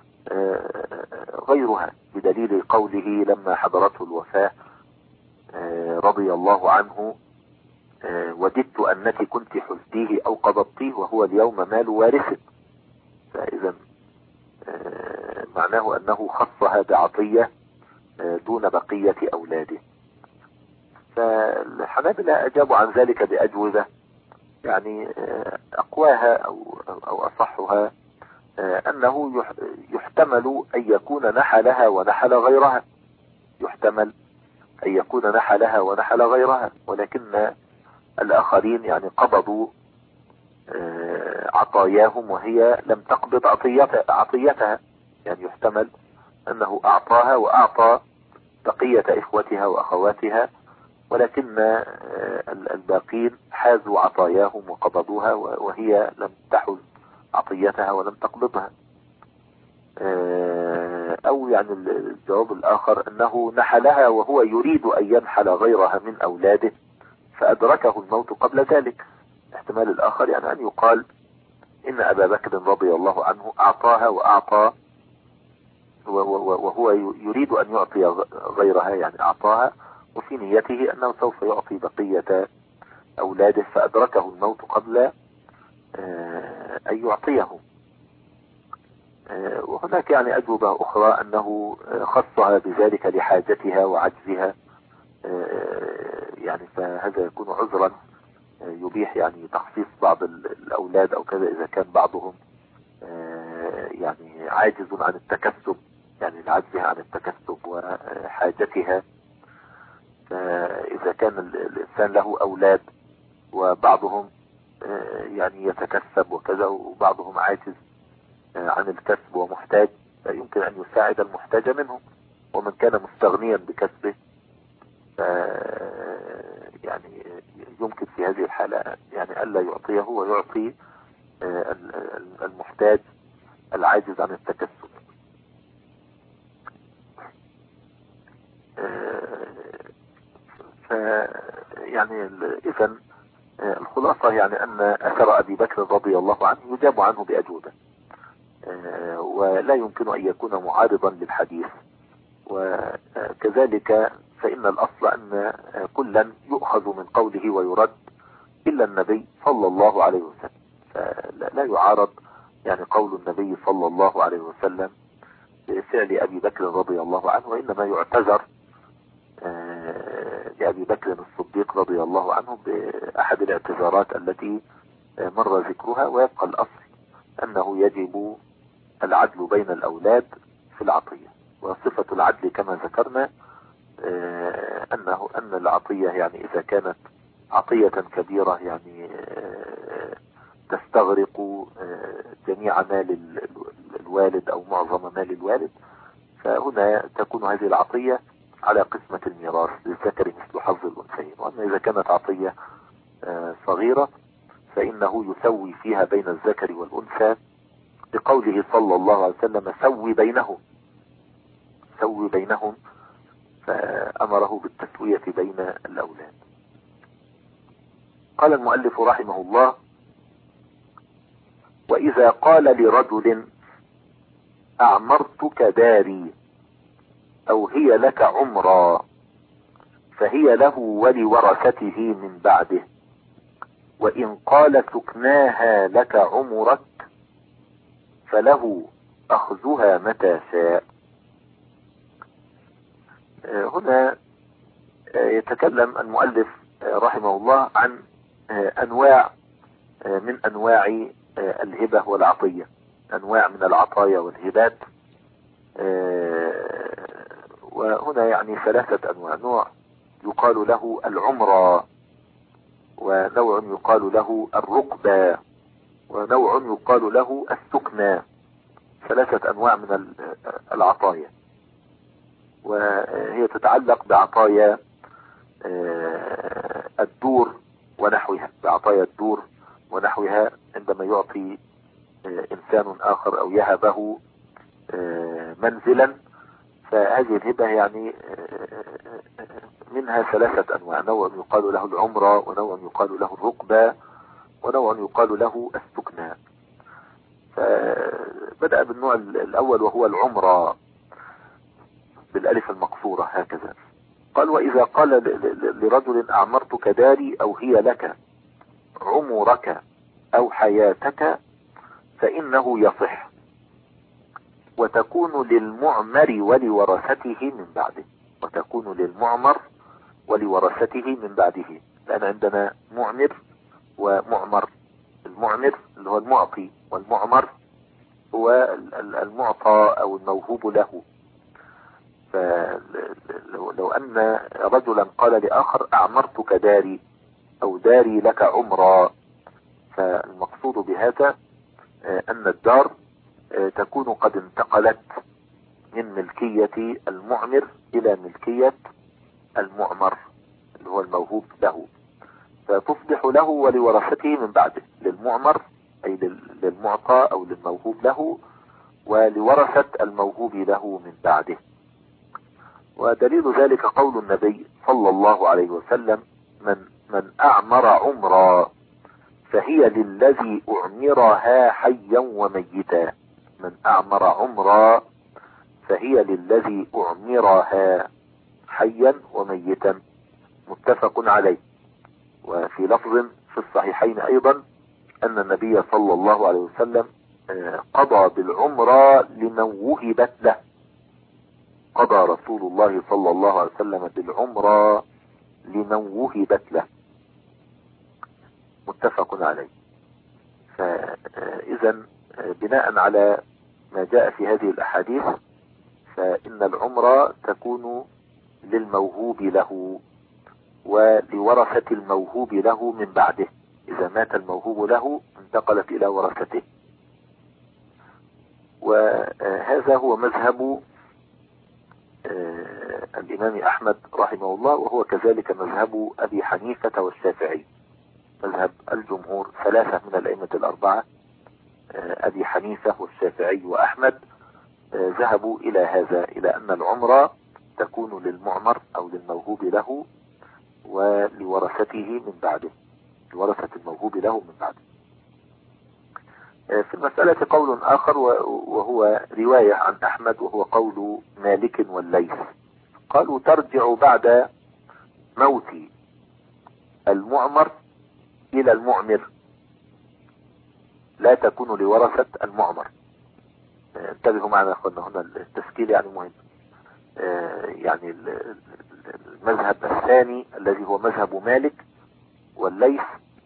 غيرها، بدليل قوله لما حضرته الوفاة رضي الله عنه وددت أنك كنت حزتيه أو قبضتيه وهو اليوم مال وارثك. فإذا معناه أنه خصها بعطية دون بقية أولاده. فالحنابلة أجابوا عن ذلك بأجوبة، يعني أقواها أو, أو أصحها أنه يحتمل أن يكون نحلها ونحل غيرها، يحتمل أن يكون نحلها ونحل غيرها، ولكن الآخرين يعني قبضوا عطاياهم وهي لم تقبض عطيتها، يعني يحتمل أنه أعطاها وأعطى بقية إخوتها وأخواتها، ولكن الباقين حازوا عطاياهم وقبضوها وهي لم تحز عطيتها ولم تقبضها. أو يعني الجواب الآخر أنه نحلها وهو يريد أن ينحل غيرها من أولاده فأدركه الموت قبل ذلك. احتمال الآخر يعني أن يقال إن أبا بكر رضي الله عنه أعطاها وأعطى وهو يريد أن يعطي غيرها، يعني أعطاها وفي نيته أنه سوف يعطي بقية أولاده فأدركه الموت قبل أن يعطيهم. وهناك يعني أجوبة أخرى أنه خصها بذلك لحاجتها وعجزها، يعني فهذا يكون عذرا يبيح يعني تخصيص بعض الأولاد أو كذا إذا كان بعضهم يعني عاجز عن التكسب، يعني لعجزها عن التكسب وحاجتها. فإذا كان الإنسان له أولاد وبعضهم يعني يتكسب وكذا وبعضهم عاجز عن الكسب ومحتاج، يمكن أن يساعد المحتاج منهم، ومن كان مستغنيا بكسبه يعني يمكن في هذه الحالة يعني ألا يعطيه ويعطي المحتاج العاجز عن التكسب. ف يعني إذن الخلاصة يعني أن أثر أبي بكر رضي الله عنه يجاب عنه بأجوبة، ولا يمكن أن يكون معارضا للحديث. وكذلك فإن الأصل أن كلا يؤخذ من قوله ويرد إلا النبي صلى الله عليه وسلم، فلا يعارض يعني قول النبي صلى الله عليه وسلم بفعل أبي بكر رضي الله عنه، وإنما يعتذر لأبي بكر الصديق رضي الله عنه بأحد الاعتذارات التي مر ذكرها. ويبقى الأصل أنه يجب العدل بين الأولاد في العطية. وصفة العدل كما ذكرنا أنه أن العطية يعني إذا كانت عطية كبيرة يعني تستغرق جميع مال الوالد أو معظم مال الوالد، فهنا تكون هذه العطية على قسمة الميراث للذكر مثل حظ الأنثيين. وأما إذا كانت عطية صغيرة فإنه يسوي فيها بين الذكر والأنثى بقوله صلى الله عليه وسلم سوي بينهم سوي بينهم فأمره بالتسوية بين الأولاد. قال المؤلف رحمه الله: وإذا قال لرجل أعمرتك داري أو هي لك عمرا فهي له ولورثته من بعده، وإن قال سكناها لك عمرك فله أخذها متى شاء. هنا يتكلم المؤلف رحمه الله عن أنواع من أنواع الهبة والعطية، أنواع من العطايا والهبات. وهنا يعني ثلاثة أنواع: نوع يقال له العمرة، ونوع يقال له الركبة، ونوع يقال له السكنى. ثلاثة أنواع من العطايا، وهي تتعلق بعطايا الدور ونحوها، بعطايا الدور ونحوها عندما يعطي إنسان آخر أو يهبه منزلا، فهذه الهبة يعني منها ثلاثة أنواع: نوع يقال له العمرة، ونوع يقال له الركبة، ونوع يقال له السكنى. فبدأ بالنوع الأول وهو العمرة بالألف المقصورة هكذا. قال: وإذا قال لرجل أعمرتك داري أو هي لك عمرك أو حياتك فإنه يصح، وتكون للمعمر ولورثته من بعده. وتكون للمعمر ولورثته من بعده، لأن عندنا معمر ومعمر. المعمر اللي هو المعطي، والمعمر هو المعطى أو الموهوب له. فلو أن رجلا قال لآخر أعمرتك داري أو داري لك عمرا، فالمقصود بهذا أن الدار تكون قد انتقلت من ملكية المعمر إلى ملكية المعمر اللي هو الموهوب له، فتصبح له ولورثته من بعده، للمعمر أي للمعطى أو للموهوب له، ولورثة الموهوب له من بعده. ودليل ذلك قول النبي صلى الله عليه وسلم: من من أعمر عمرا فهي للذي أعمرها حيا وميتا. من أعمر عمرا فهي للذي أعمرها حيا وميتا، متفق عليه. وفي لفظ في الصحيحين أيضا أن النبي صلى الله عليه وسلم قضى بالعمرة لمن وهبت له. قضى رسول الله صلى الله عليه وسلم بالعمرة لمن وهبت له، متفق عليه. فإذا بناء على ما جاء في هذه الأحاديث فإن العمرة تكون للموهوب له ولورثة الموهوب له من بعده. إذا مات الموهوب له انتقلت إلى ورثته. وهذا هو مذهب الإمام أحمد رحمه الله، وهو كذلك مذهب أبي حنيفة والشافعي. مذهب الجمهور ثلاثة من الأئمة الأربعة أبي حنيفة والشافعي وأحمد ذهبوا إلى هذا، إلى أن العمرة تكون للمعمر أو للموهوب له ولورثته من بعده، لورثة الموهوب له من بعده. في المسألة قول آخر وهو رواية عن أحمد، وهو قول مالك والليث، قالوا ترجع بعد موت المعمر إلى المعمر، لا تكون لورثة المعمر. انتبهوا معنا يا اخوانا، هنا التسكيل يعني مهم. يعني المذهب الثاني الذي هو مذهب مالك والليث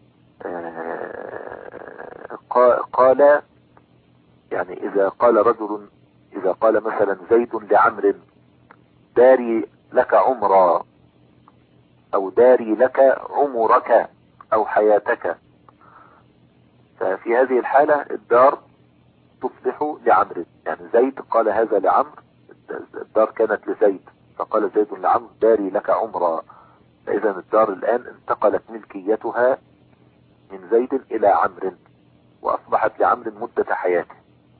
قال يعني إذا قال رجل، إذا قال مثلا زيد لعمر داري لك عمرا أو داري لك عمرك أو حياتك، ففي هذه الحالة الدار تصبح لعمر. يعني زيد قال هذا لعمر، الدار كانت لزيد، فقال زيد لعمر داري لك عمرا، فإذا الدار الآن انتقلت ملكيتها من زيد إلى عمرو وأصبحت لعمرو مدة حياته.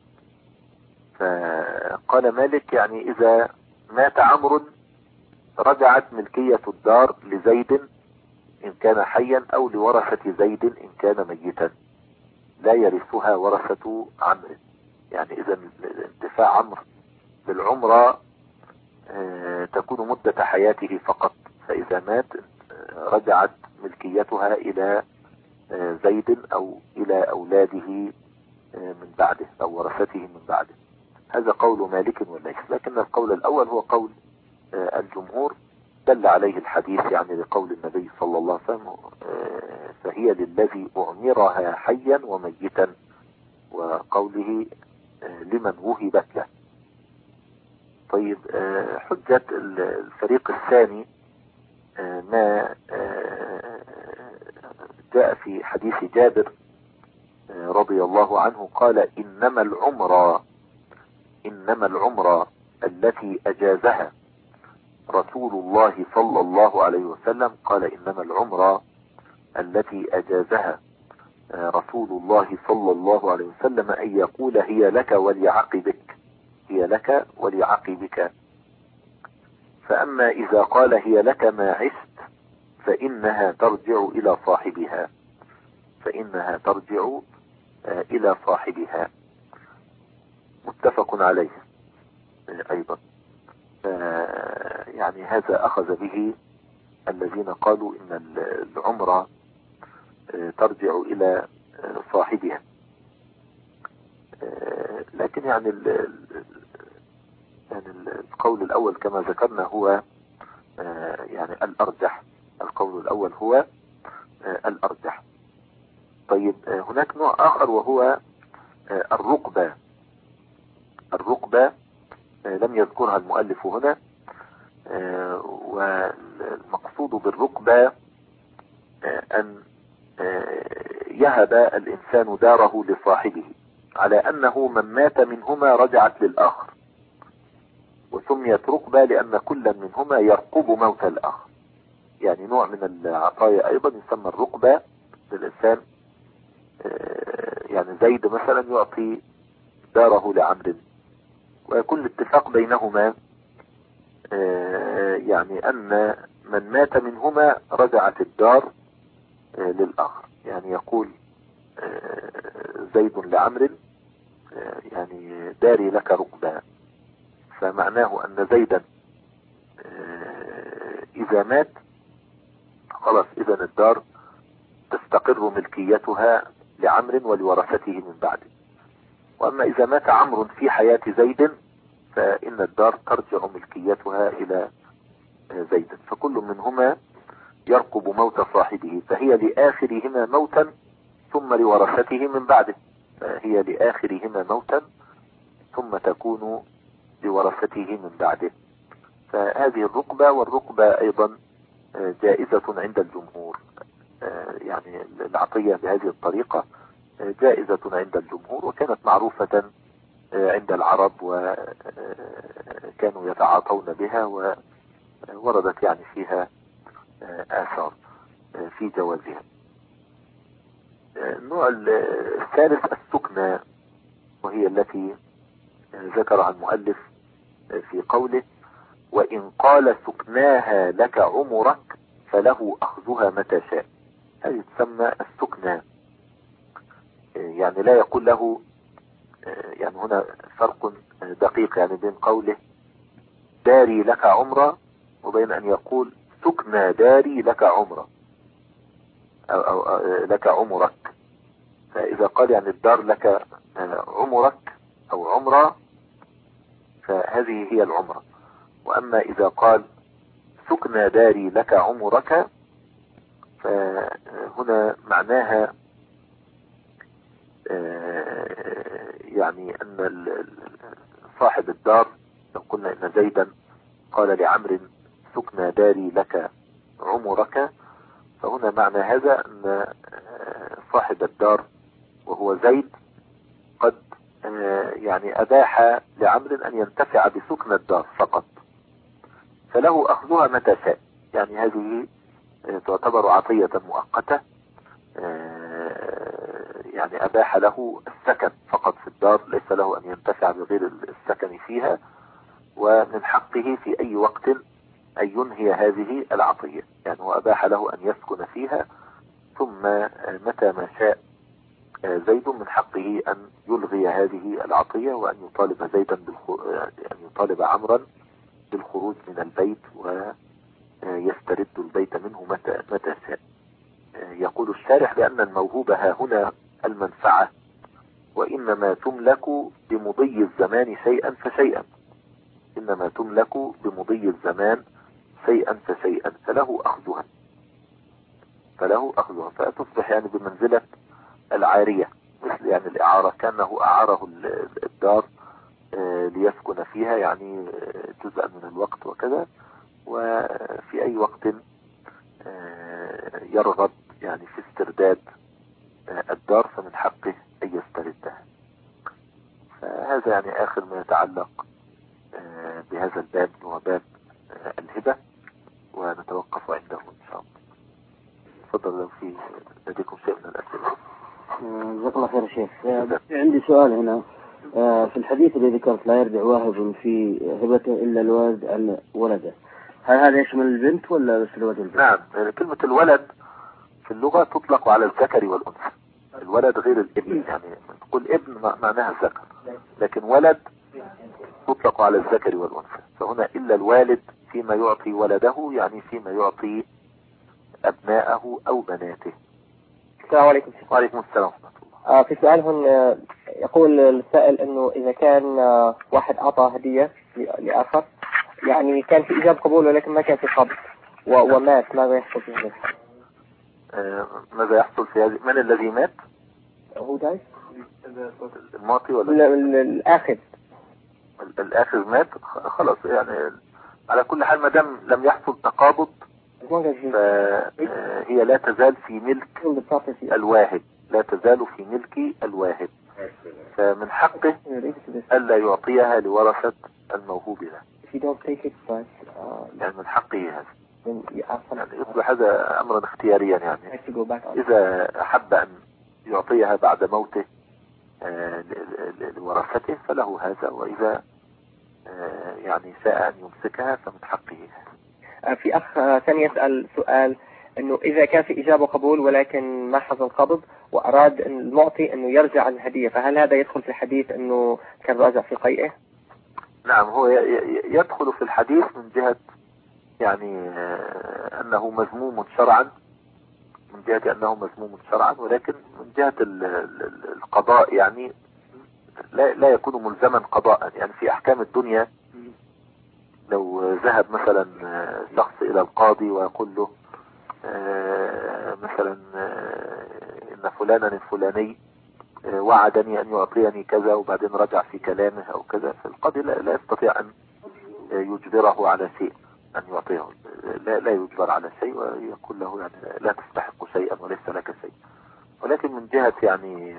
فقال مالك يعني إذا مات عمرو رجعت ملكية الدار لزيد إن كان حيا أو لورثة زيد إن كان ميتا، لا يرثها ورثة عمرو. يعني إذا انتفاع عمرو بالعمرة تكون مدة حياته فقط، فإذا مات رجعت ملكيتها إلى زيد أو إلى أولاده من بعده أو ورثته من بعده. هذا قول مالك والليث، لكن القول الأول هو قول الجمهور، دل عليه الحديث يعني لقول النبي صلى الله عليه وسلم فهي للذي أعمرها حيا وميتا، وقوله لمن وهبت له. طيب حجة الفريق الثاني ما جاء في حديث جابر رضي الله عنه قال إنما العمرة إنما العمرة التي أجازها رسول الله صلى الله عليه وسلم، قال إنما العمرة التي أجازها رسول الله صلى الله عليه وسلم أن يقول هي لك ولعقبك، هي لك ولعقبك. فأما إذا قال هي لك ما عشت فإنها ترجع إلى صاحبها، فإنها ترجع إلى صاحبها. متفق عليه أيضا. يعني هذا أخذ به الذين قالوا إن العمرة ترجع إلى صاحبها. لكن يعني يعني القول الأول كما ذكرنا هو يعني الأرجح، القول الأول هو الأرجح. طيب هناك نوع آخر وهو الرقبة. الرقبة لم يذكرها المؤلف هنا، والمقصود بالرقبة أن يهب الإنسان داره لصاحبه على أنه من مات منهما رجعت للآخر، وسميت رقبة لأن كل منهما يرقب موت الآخر. يعني نوع من العطايا أيضا يسمى الرقبة للإنسان. يعني زيد مثلا يعطي داره لعمرو، ويكون الاتفاق بينهما يعني أن من مات منهما رجعت الدار للآخر. يعني يقول زيد لعمرو يعني داري لك رقبة، فمعناه أن زيدا إذا مات خلاص إذا الدار تستقر ملكيتها لعمرو ولورثته من بعده. وأما إذا مات عمرو في حياة زيد فإن الدار ترجع ملكيتها إلى زيد، فكل منهما يرقب موت صاحبه، فهي لآخرهما موتا ثم لورثته من بعده، فهي لآخرهما موتا ثم تكون لورثته من بعده. فهذه الرقبة، والرقبة أيضا جائزة عند الجمهور. يعني العطية بهذه الطريقة جائزة عند الجمهور، وكانت معروفة عند العرب وكانوا يتعاطون بها، ووردت يعني فيها آثار في جوازها. النوع الثالث السكنى، وهي التي ذكرها المؤلف في قوله وإن قال سكناها لك عمرك فله أخذها متى شاء. هذه تسمى السكنى، يعني لا يقول له، يعني هنا فرق دقيق يعني بين قوله داري لك عمرة وبين أن يقول سكنى داري لك عمرة أو, أو, أو لك عمرك. فإذا قال يعني الدار لك عمرك أو عمرة فهذه هي العمرة. وأما إذا قال سكنى داري لك عمرك فهنا معناها يعني أن صاحب الدار، لو قلنا إن زيدا قال لعمر سكنى داري لك عمرك، فهنا معنى هذا أن صاحب الدار وهو زيد قد يعني أباح لعمر أن ينتفع بسكن الدار فقط، فله أخذها متى شاء. يعني هذه تعتبر عطية مؤقتة، يعني أباح له السكن فقط في الدار، ليس له أن ينتفع بغير السكن فيها، ومن حقه في أي وقت أن ينهي هذه العطية. يعني هو أباح له أن يسكن فيها، ثم متى ما شاء زيد من حقه أن يلغي هذه العطية وأن يطالب زيدا بالخ... أن يطالب عمرا بالخروج من البيت ويسترد البيت منه متى متى شاء. يقول الشارح بأن الموهوب ها هنا المنفعة، وإنما تملك بمضي الزمان شيئا فشيئا، إنما تملك بمضي الزمان شيئا فشيئا فله أخذها فله أخذها فتصبح يعني بمنزلة العارية، مثل يعني الإعارة، كأنه أعاره الدار ليسكن فيها يعني جزءا من الوقت وكذا، وفي أي وقت يرغب يعني في استرداد الدار فمن حقه أن يستردها. فهذا يعني آخر ما يتعلق بهذا الباب وباب الهبة، ونتوقف عنده إن شاء الله. تفضل لو في لديكم شيء من الأسئلة. جزاك الله خير شيخ. عندي سؤال هنا. في الحديث الذي ذكرت لا يرجع واهب في هبته إلا الوالد عن ولده، هل هذا يشمل البنت ولا بس الولد والبنت؟ نعم، كلمة الولد في اللغة تطلق على الذكر والأنثى. الولد غير الابن، يعني تقول ابن معناها الذكر، لكن ولد تطلق على الذكر والأنثى. فهنا إلا الوالد فيما يعطي ولده، يعني فيما يعطي أبناءه أو بناته. السلام عليكم. وعليكم السلام ورحمة الله. آه في سؤال هنا يقول السائل أنه إذا كان آه واحد أعطى هدية لآخر، يعني كان في إجابة قبول ولكن ما كان في قبض ومات، ماذا يحصل في هذا؟ آه ماذا يحصل في هذه؟ من الذي مات؟ هو دايس المعطي ولا الآخذ؟ الآخذ مات، خلاص. يعني على كل حال ما دام لم يحصل تقابض فهي لا تزال في ملك الواهب، لا تزال في ملك الواهب، فمن حقه ألا يعطيها لورثة الموهوب له. يعني من حقه هذا، يعني يصبح هذا أمرا اختياريا. يعني إذا أحب أن يعطيها بعد موته لورثته فله هذا، وإذا يعني شاء أن يمسكها فمن حقه هذا. في أخ ثاني يسأل سؤال أنه إذا كان في إجابة قبول ولكن ما حصل قبض وأراد المعطي أنه يرجع عن الهدية، فهل هذا يدخل في الحديث أنه كان راجع في قيئه؟ نعم، هو يدخل في الحديث من جهة يعني أنه مذموم شرعا، من جهة أنه مذموم شرعا، ولكن من جهة القضاء يعني لا لا يكون ملزما قضاء. يعني في أحكام الدنيا لو ذهب مثلا شخص إلى القاضي ويقول له مثلا إن فلانا الفلاني وعدني أن يعطيني كذا وبعدين رجع في كلامه أو كذا، فالقاضي لا يستطيع أن يجبره على شيء، أن يعطيه لا, لا يجبر على شيء، ويقول له يعني لا تستحق شيئا وليس لك شيء. ولكن من جهة يعني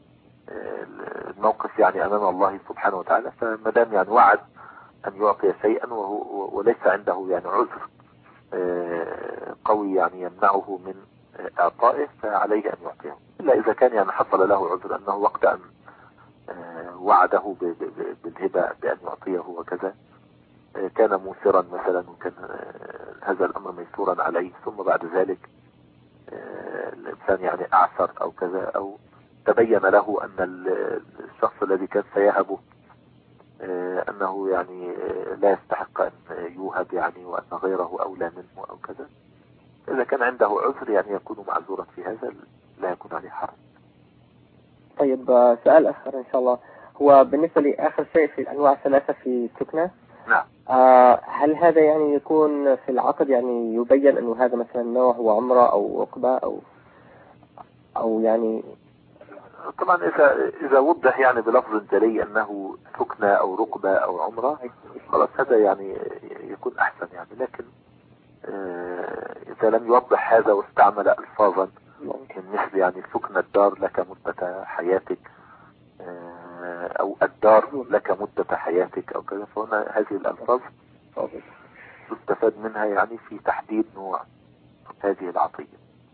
الموقف يعني أمام الله سبحانه وتعالى، فما دام يعني وعد أن يعطي شيئا وهو وليس عنده يعني عذر قوي يعني يمنعه من إعطائه، فعليه أن يعطيه. إلا إذا كان يعني حصل له عذر أنه وقت أن وعده بالهبة بأن يعطيه وكذا كان موسرا مثلا، وكان هذا الأمر ميسورا عليه، ثم بعد ذلك الإنسان يعني أعسر أو كذا، أو تبين له أن الشخص الذي كان سيهبه أنه يعني لا يستحق أن يوهب يعني، وأن غيره أولى منه أو كذا. إذا كان عنده عذر يعني يكون معذورا في هذا، لا يكون عليه حرج. طيب سؤال آخر إن شاء الله، هو بالنسبة لآخر شيء في الأنواع الثلاثة في السكنة. نعم. آه هل هذا يعني يكون في العقد يعني يبين أنه هذا مثلا نوع هو عمرة أو عقبة أو أو يعني؟ طبعا إذا إذا وضح يعني بلفظ جلي أنه سكنة أو ركبة أو عمرة خلاص هذا يعني يكون أحسن يعني. لكن إذا لم يوضح هذا واستعمل ألفاظا مثل يعني سكن الدار لك مدة حياتك، أو الدار لك مدة حياتك أو كذا، فهنا هذه الألفاظ تستفاد منها يعني في تحديد نوع هذه العطية.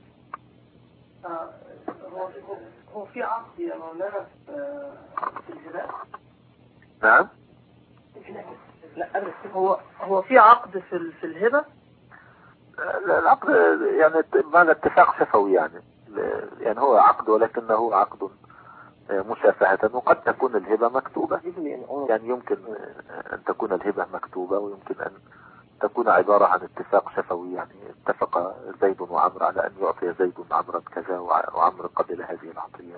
هو في عقد يا مولانا في الهباء؟ نعم. لا هو هو في عقد في في الهبة؟ العقد يعني معنى اتفاق شفوي يعني، يعني هو عقد ولكنه عقد مشافهة، وقد تكون الهبة مكتوبة، يعني يمكن أن تكون الهبة مكتوبة، ويمكن أن تكون عبارة عن اتفاق شفوي، يعني اتفق زيد وعمر على أن يعطي زيد عمرا كذا، وعمر قبل هذه العطية.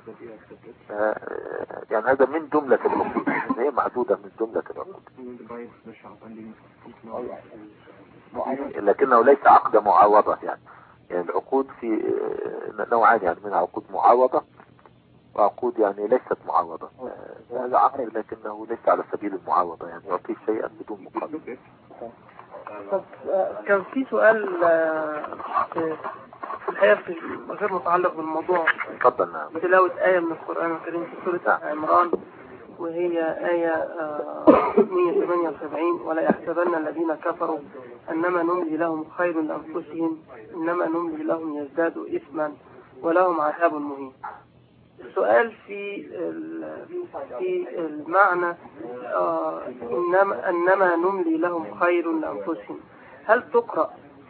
يعني هذا من جملة العقود، هي معدودة من جملة العقود، لكنه ليس عقد معاوضة يعني. يعني العقود في نوعان يعني، من عقود معاوضة وعقود يعني ليست معاوضة. هذا عقد لكنه ليس على سبيل المعاوضة، يعني يعطيه شيئا بدون مقابل. كان في سؤال في الحقيقة في غير متعلق بالموضوع. تفضل. نعم. تلاوة آية من القرآن الكريم في سورة عمران، وهي آية مئة وثمانية وسبعين: ولا يحسبن الذين كفروا أنما نملي لهم خير لأنفسهم إنما نملي لهم يزدادوا إثما ولهم عذاب مهين. السؤال في في المعنى إنما أنما نملي لهم خير لأنفسهم، هل تقرأ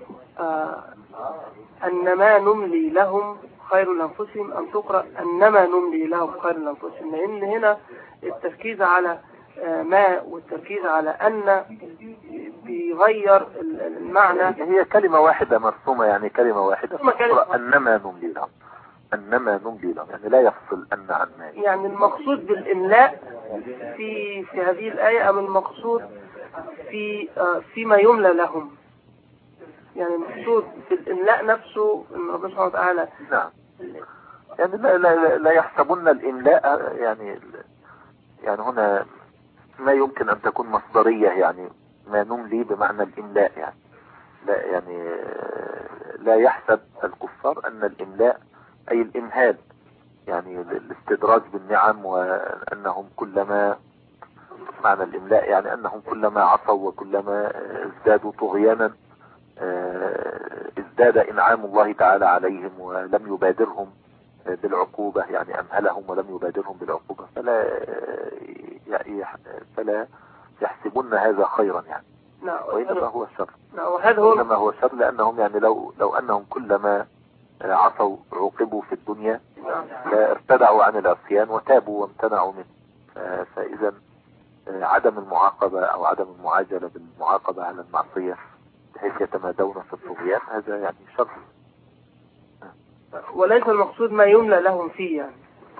أنما نملي لهم خير لأنفسهم أم تقرأ أنما نملي لهم خير لأنفسهم؟ لأن هنا التركيز على ما والتركيز على أن بيغير المعنى. هي كلمة واحدة مرسومة، يعني كلمة واحدة تقرأ أنما نملي لهم، أنما نملي لهم يعني لا يفصل أن عن ما. يعني المقصود بالإملاء في في هذه الآية أم المقصود في فيما يملى لهم؟ يعني المقصود في الإملاء نفسه إن ربنا سبحانه وتعالى. نعم. يعني لا, لا, لا يحسبن الإملاء يعني، يعني هنا ما يمكن أن تكون مصدرية، يعني ما نملي بمعنى الإملاء يعني. لا يعني لا يحسب الكفار أن الإملاء أي الإمهال، يعني الاستدراج بالنعم، وأنهم كلما معنى الإملاء يعني أنهم كلما عصوا وكلما ازدادوا طغيانا ازداد إنعام الله تعالى عليهم ولم يبادرهم بالعقوبة، يعني أمهلهم ولم يبادرهم بالعقوبة، فلا فلا يحسبون هذا خيرا يعني. وإنما هو الشر. وإنما هو الشر لأنهم يعني لو لو أنهم كلما عصوا عوقبوا في الدنيا ارتدعوا عن العصيان وتابوا وامتنعوا منه. فإذا عدم المعاقبة أو عدم المعاجلة بالمعاقبة على المعصية بحيث يتمادون في الطغيان هذا يعني شر، وليس المقصود ما يملى لهم فيه يعني.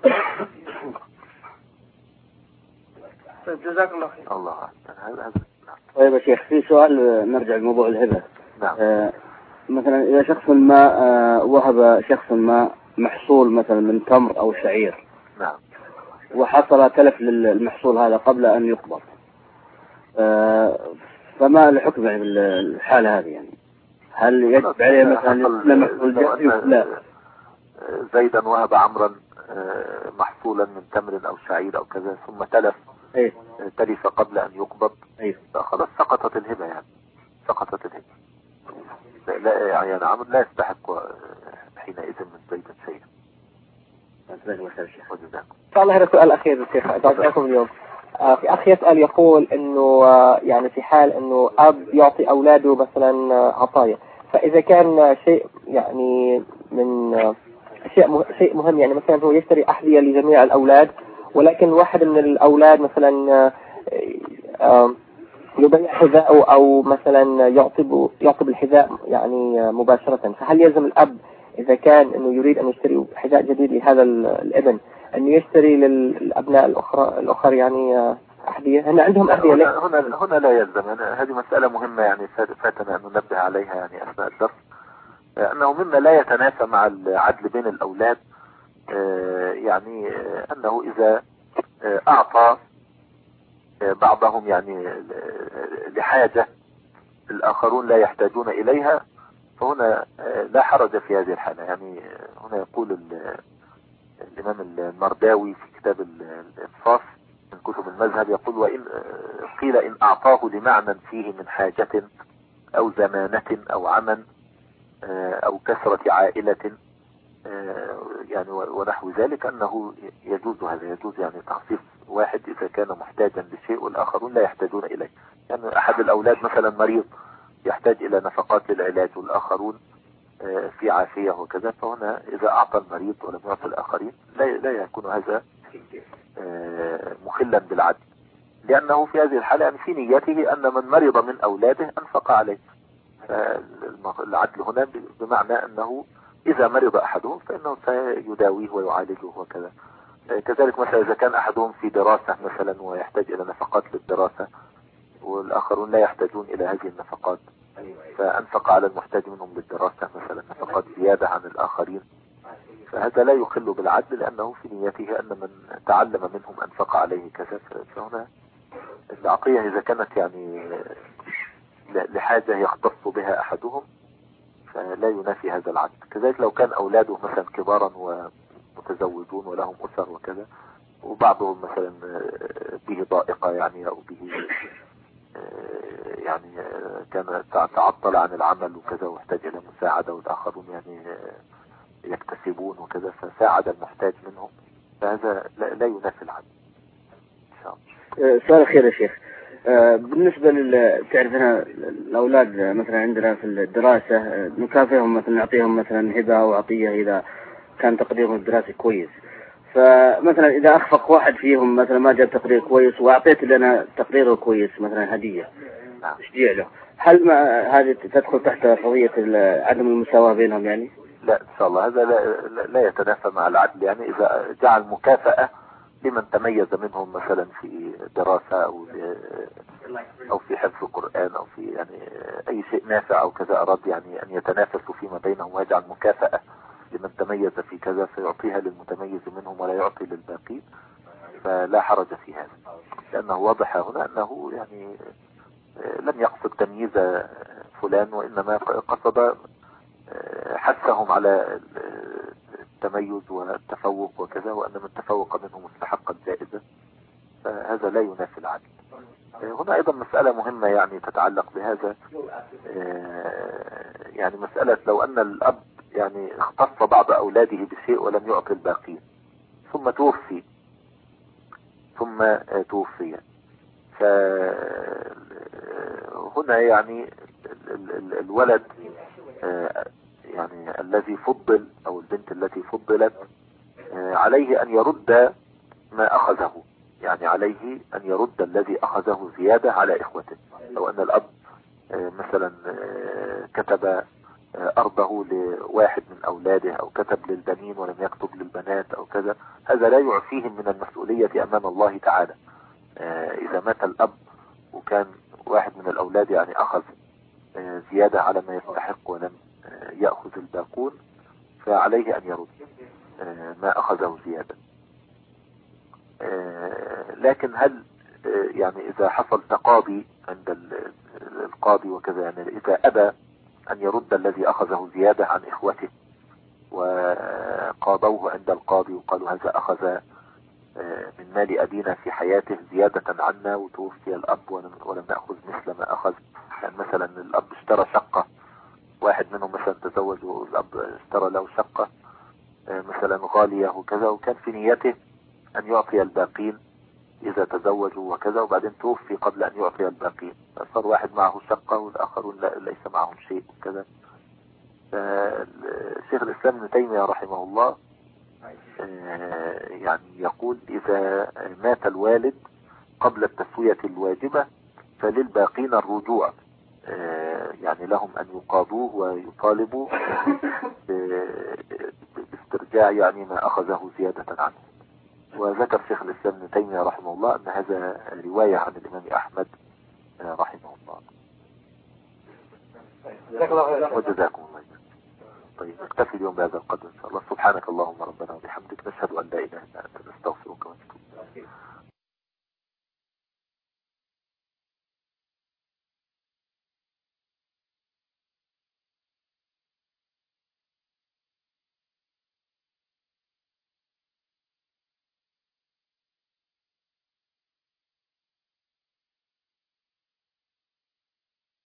جزاك الله خير. الله هذا. طيب يا شيخ، في سؤال نرجع لموضوع الهبة. نعم. آه مثلا إذا شخص ما آه وهب شخص ما محصول مثلا من تمر أو شعير. نعم. وحصل تلف للمحصول هذا قبل أن يقبض، آه فما الحكم يعني بالحالة هذه؟ يعني هل يجب عليه مثلا المحصول جاهز؟ لا. زيدا وهب عمرا محصولا من تمر أو شعير أو كذا ثم تلف. إيه؟ تلف قبل أن يقبض. إيه؟ خلاص سقطت الهبة يعني، سقطت الهبة. لا يعني عمرو لا يستحق حينئذ من زيد شيئا. إن شاء الله هذا السؤال الأخير الشيخ أجاوبكم اليوم. آه في أخ يسأل يقول إنه آه يعني في حال إنه أب يعطي أولاده مثلا آه عطايا، فإذا كان شيء يعني من آه شيء مه شيء مهم، يعني مثلا هو يشتري أحذية لجميع الأولاد، ولكن واحد من الأولاد مثلا آه آه يبيع حذاءه أو مثلا يعطب يعطب الحذاء يعني آه مباشرة، فهل يلزم الأب إذا كان إنه يريد أن يشتري حذاء جديد لهذا الابن أن يشتري للأبناء الأخرى الأخر يعني أحذية؟ هنا عندهم أحذية. هنا, هنا هنا لا يلزم. هذه مسألة مهمة يعني فاتنا أن ننبه عليها يعني أثناء الدرس، أنه مما لا يتنافى مع العدل بين الأولاد يعني أنه إذا أعطى بعضهم يعني لحاجة الآخرون لا يحتاجون إليها فهنا لا حرج في هذه الحالة. يعني هنا يقول الإمام المرداوي في كتاب الإنصاف من كتب المذهب، يقول وإن قيل إن أعطاه لمعنى فيه من حاجة أو زمانة أو عمل أو كثرة عائلة يعني ونحو ذلك أنه يجوز هذا، يجوز يعني تخصيص واحد إذا كان محتاجا لشيء والآخرون لا يحتاجون إليه. يعني أحد الأولاد مثلا مريض يحتاج إلى نفقات للعلاج والآخرون في عافية وكذا، فهنا إذا أعطى المريض ولم يعطي الآخرين لا لا يكون هذا مخلا بالعدل، لأنه في هذه الحالة يعني في نيته أن من مرض من أولاده أنفق عليه. العدل هنا بمعنى أنه إذا مرض أحدهم فإنه سيداويه ويعالجه وكذا. كذلك مثلا إذا كان أحدهم في دراسة مثلا ويحتاج إلى نفقات للدراسة والآخرون لا يحتاجون إلى هذه النفقات فأنفق على المحتاج منهم للدراسة مثلا نفقات زيادة عن الآخرين، فهذا لا يخل بالعدل لأنه في نيته أن من تعلم منهم أنفق عليه كذا. فهنا العطية إذا كانت يعني لحاجة يختص بها أحدهم فلا ينافي هذا العدل. كذلك لو كان أولاده مثلا كبارا ومتزوجون ولهم أسر وكذا وبعضهم مثلا به ضائقة يعني أو به يعني كان تعطل عن العمل وكذا واحتاج إلى مساعدة والآخرون يعني يكتسبون وكذا فساعد المحتاج منهم، فهذا لا ينافي العدل إن شاء الله. سؤال خير يا شيخ، بالنسبة لل تعرف هنا الأولاد مثلا عندنا في الدراسة نكافئهم مثلا نعطيهم مثلا هبة أو عطية إذا كان تقديرهم الدراسي كويس، فمثلا إذا أخفق واحد فيهم مثلا ما جاب تقدير كويس وأعطيت لنا تقديره كويس مثلا هدية تشجيع له، هل ما هذه تدخل تحت قضية عدم المساواة بينهم يعني؟ لا إن شاء الله هذا لا, لا يتنافى مع العدل. يعني إذا جعل مكافأة لمن تميز منهم مثلا في دراسة أو أو في حفظ القرآن أو في يعني أي شيء نافع أو كذا أراد يعني أن يتنافسوا فيما بينهم ويجعل مكافأة لمن تميز في كذا فيعطيها للمتميز منهم ولا يعطي للباقين فلا حرج في هذا، لأنه واضح هنا أنه يعني لم يقصد تمييز فلان وإنما قصد حثهم على التميز والتفوق وكذا، وأن من تفوق منهم مستحق الجائزة، فهذا لا ينافي العدل. هنا أيضا مسألة مهمة يعني تتعلق بهذا، يعني مسألة لو أن الأب يعني اختص بعض أولاده بشيء ولم يعطي الباقين ثم توفي ثم توفي، فهنا يعني الولد يعني الذي فضل أو البنت التي فضلت عليه أن يرد ما أخذه، يعني عليه أن يرد الذي أخذه زيادة على إخوته. لو أن الأب مثلا كتب أرضه لواحد من أولاده أو كتب للبنين ولم يكتب للبنات أو كذا، هذا لا يعفيهم من المسؤولية أمام الله تعالى. إذا مات الأب وكان واحد من الأولاد يعني أخذ زيادة على ما يستحق ولم يأخذ الباقون فعليه أن يرد ما أخذه زيادة. لكن هل يعني إذا حصل تقاضي عند القاضي وكذا، يعني إذا أبى أن يرد الذي أخذه زيادة عن إخوته وقاضوه عند القاضي وقالوا هذا أخذ من مال أبينا في حياته زيادة عنا وتوفي الأب ولم نأخذ مثل ما أخذ، يعني مثلا الأب اشترى شقة، واحد منهم مثلا تزوج والأب اشترى له شقة مثلا غالية وكذا، وكان في نيته أن يعطي الباقين إذا تزوجوا وكذا، وبعدين توفي قبل أن يعطي الباقين، صار واحد معه شقة والآخرون ليس معهم شيء وكذا. الشيخ الإسلام ابن تيمية رحمه الله يعني يقول إذا مات الوالد قبل التسوية الواجبة فللباقين الرجوع، يعني لهم أن يقاضوه ويطالبوا باسترجاع يعني ما أخذه زيادة عنه. وذكر شيخ الإسلام ابن تيمية رحمه الله أن هذا رواية عن الإمام أحمد رحمه الله. وجزاكم الله. طيب نكتفي اليوم بهذا القدر إن شاء الله. سبحانك اللهم ربنا وبحمدك، نشهد أن لا إله إلا أنت، نستغفرك ونتوب إليك.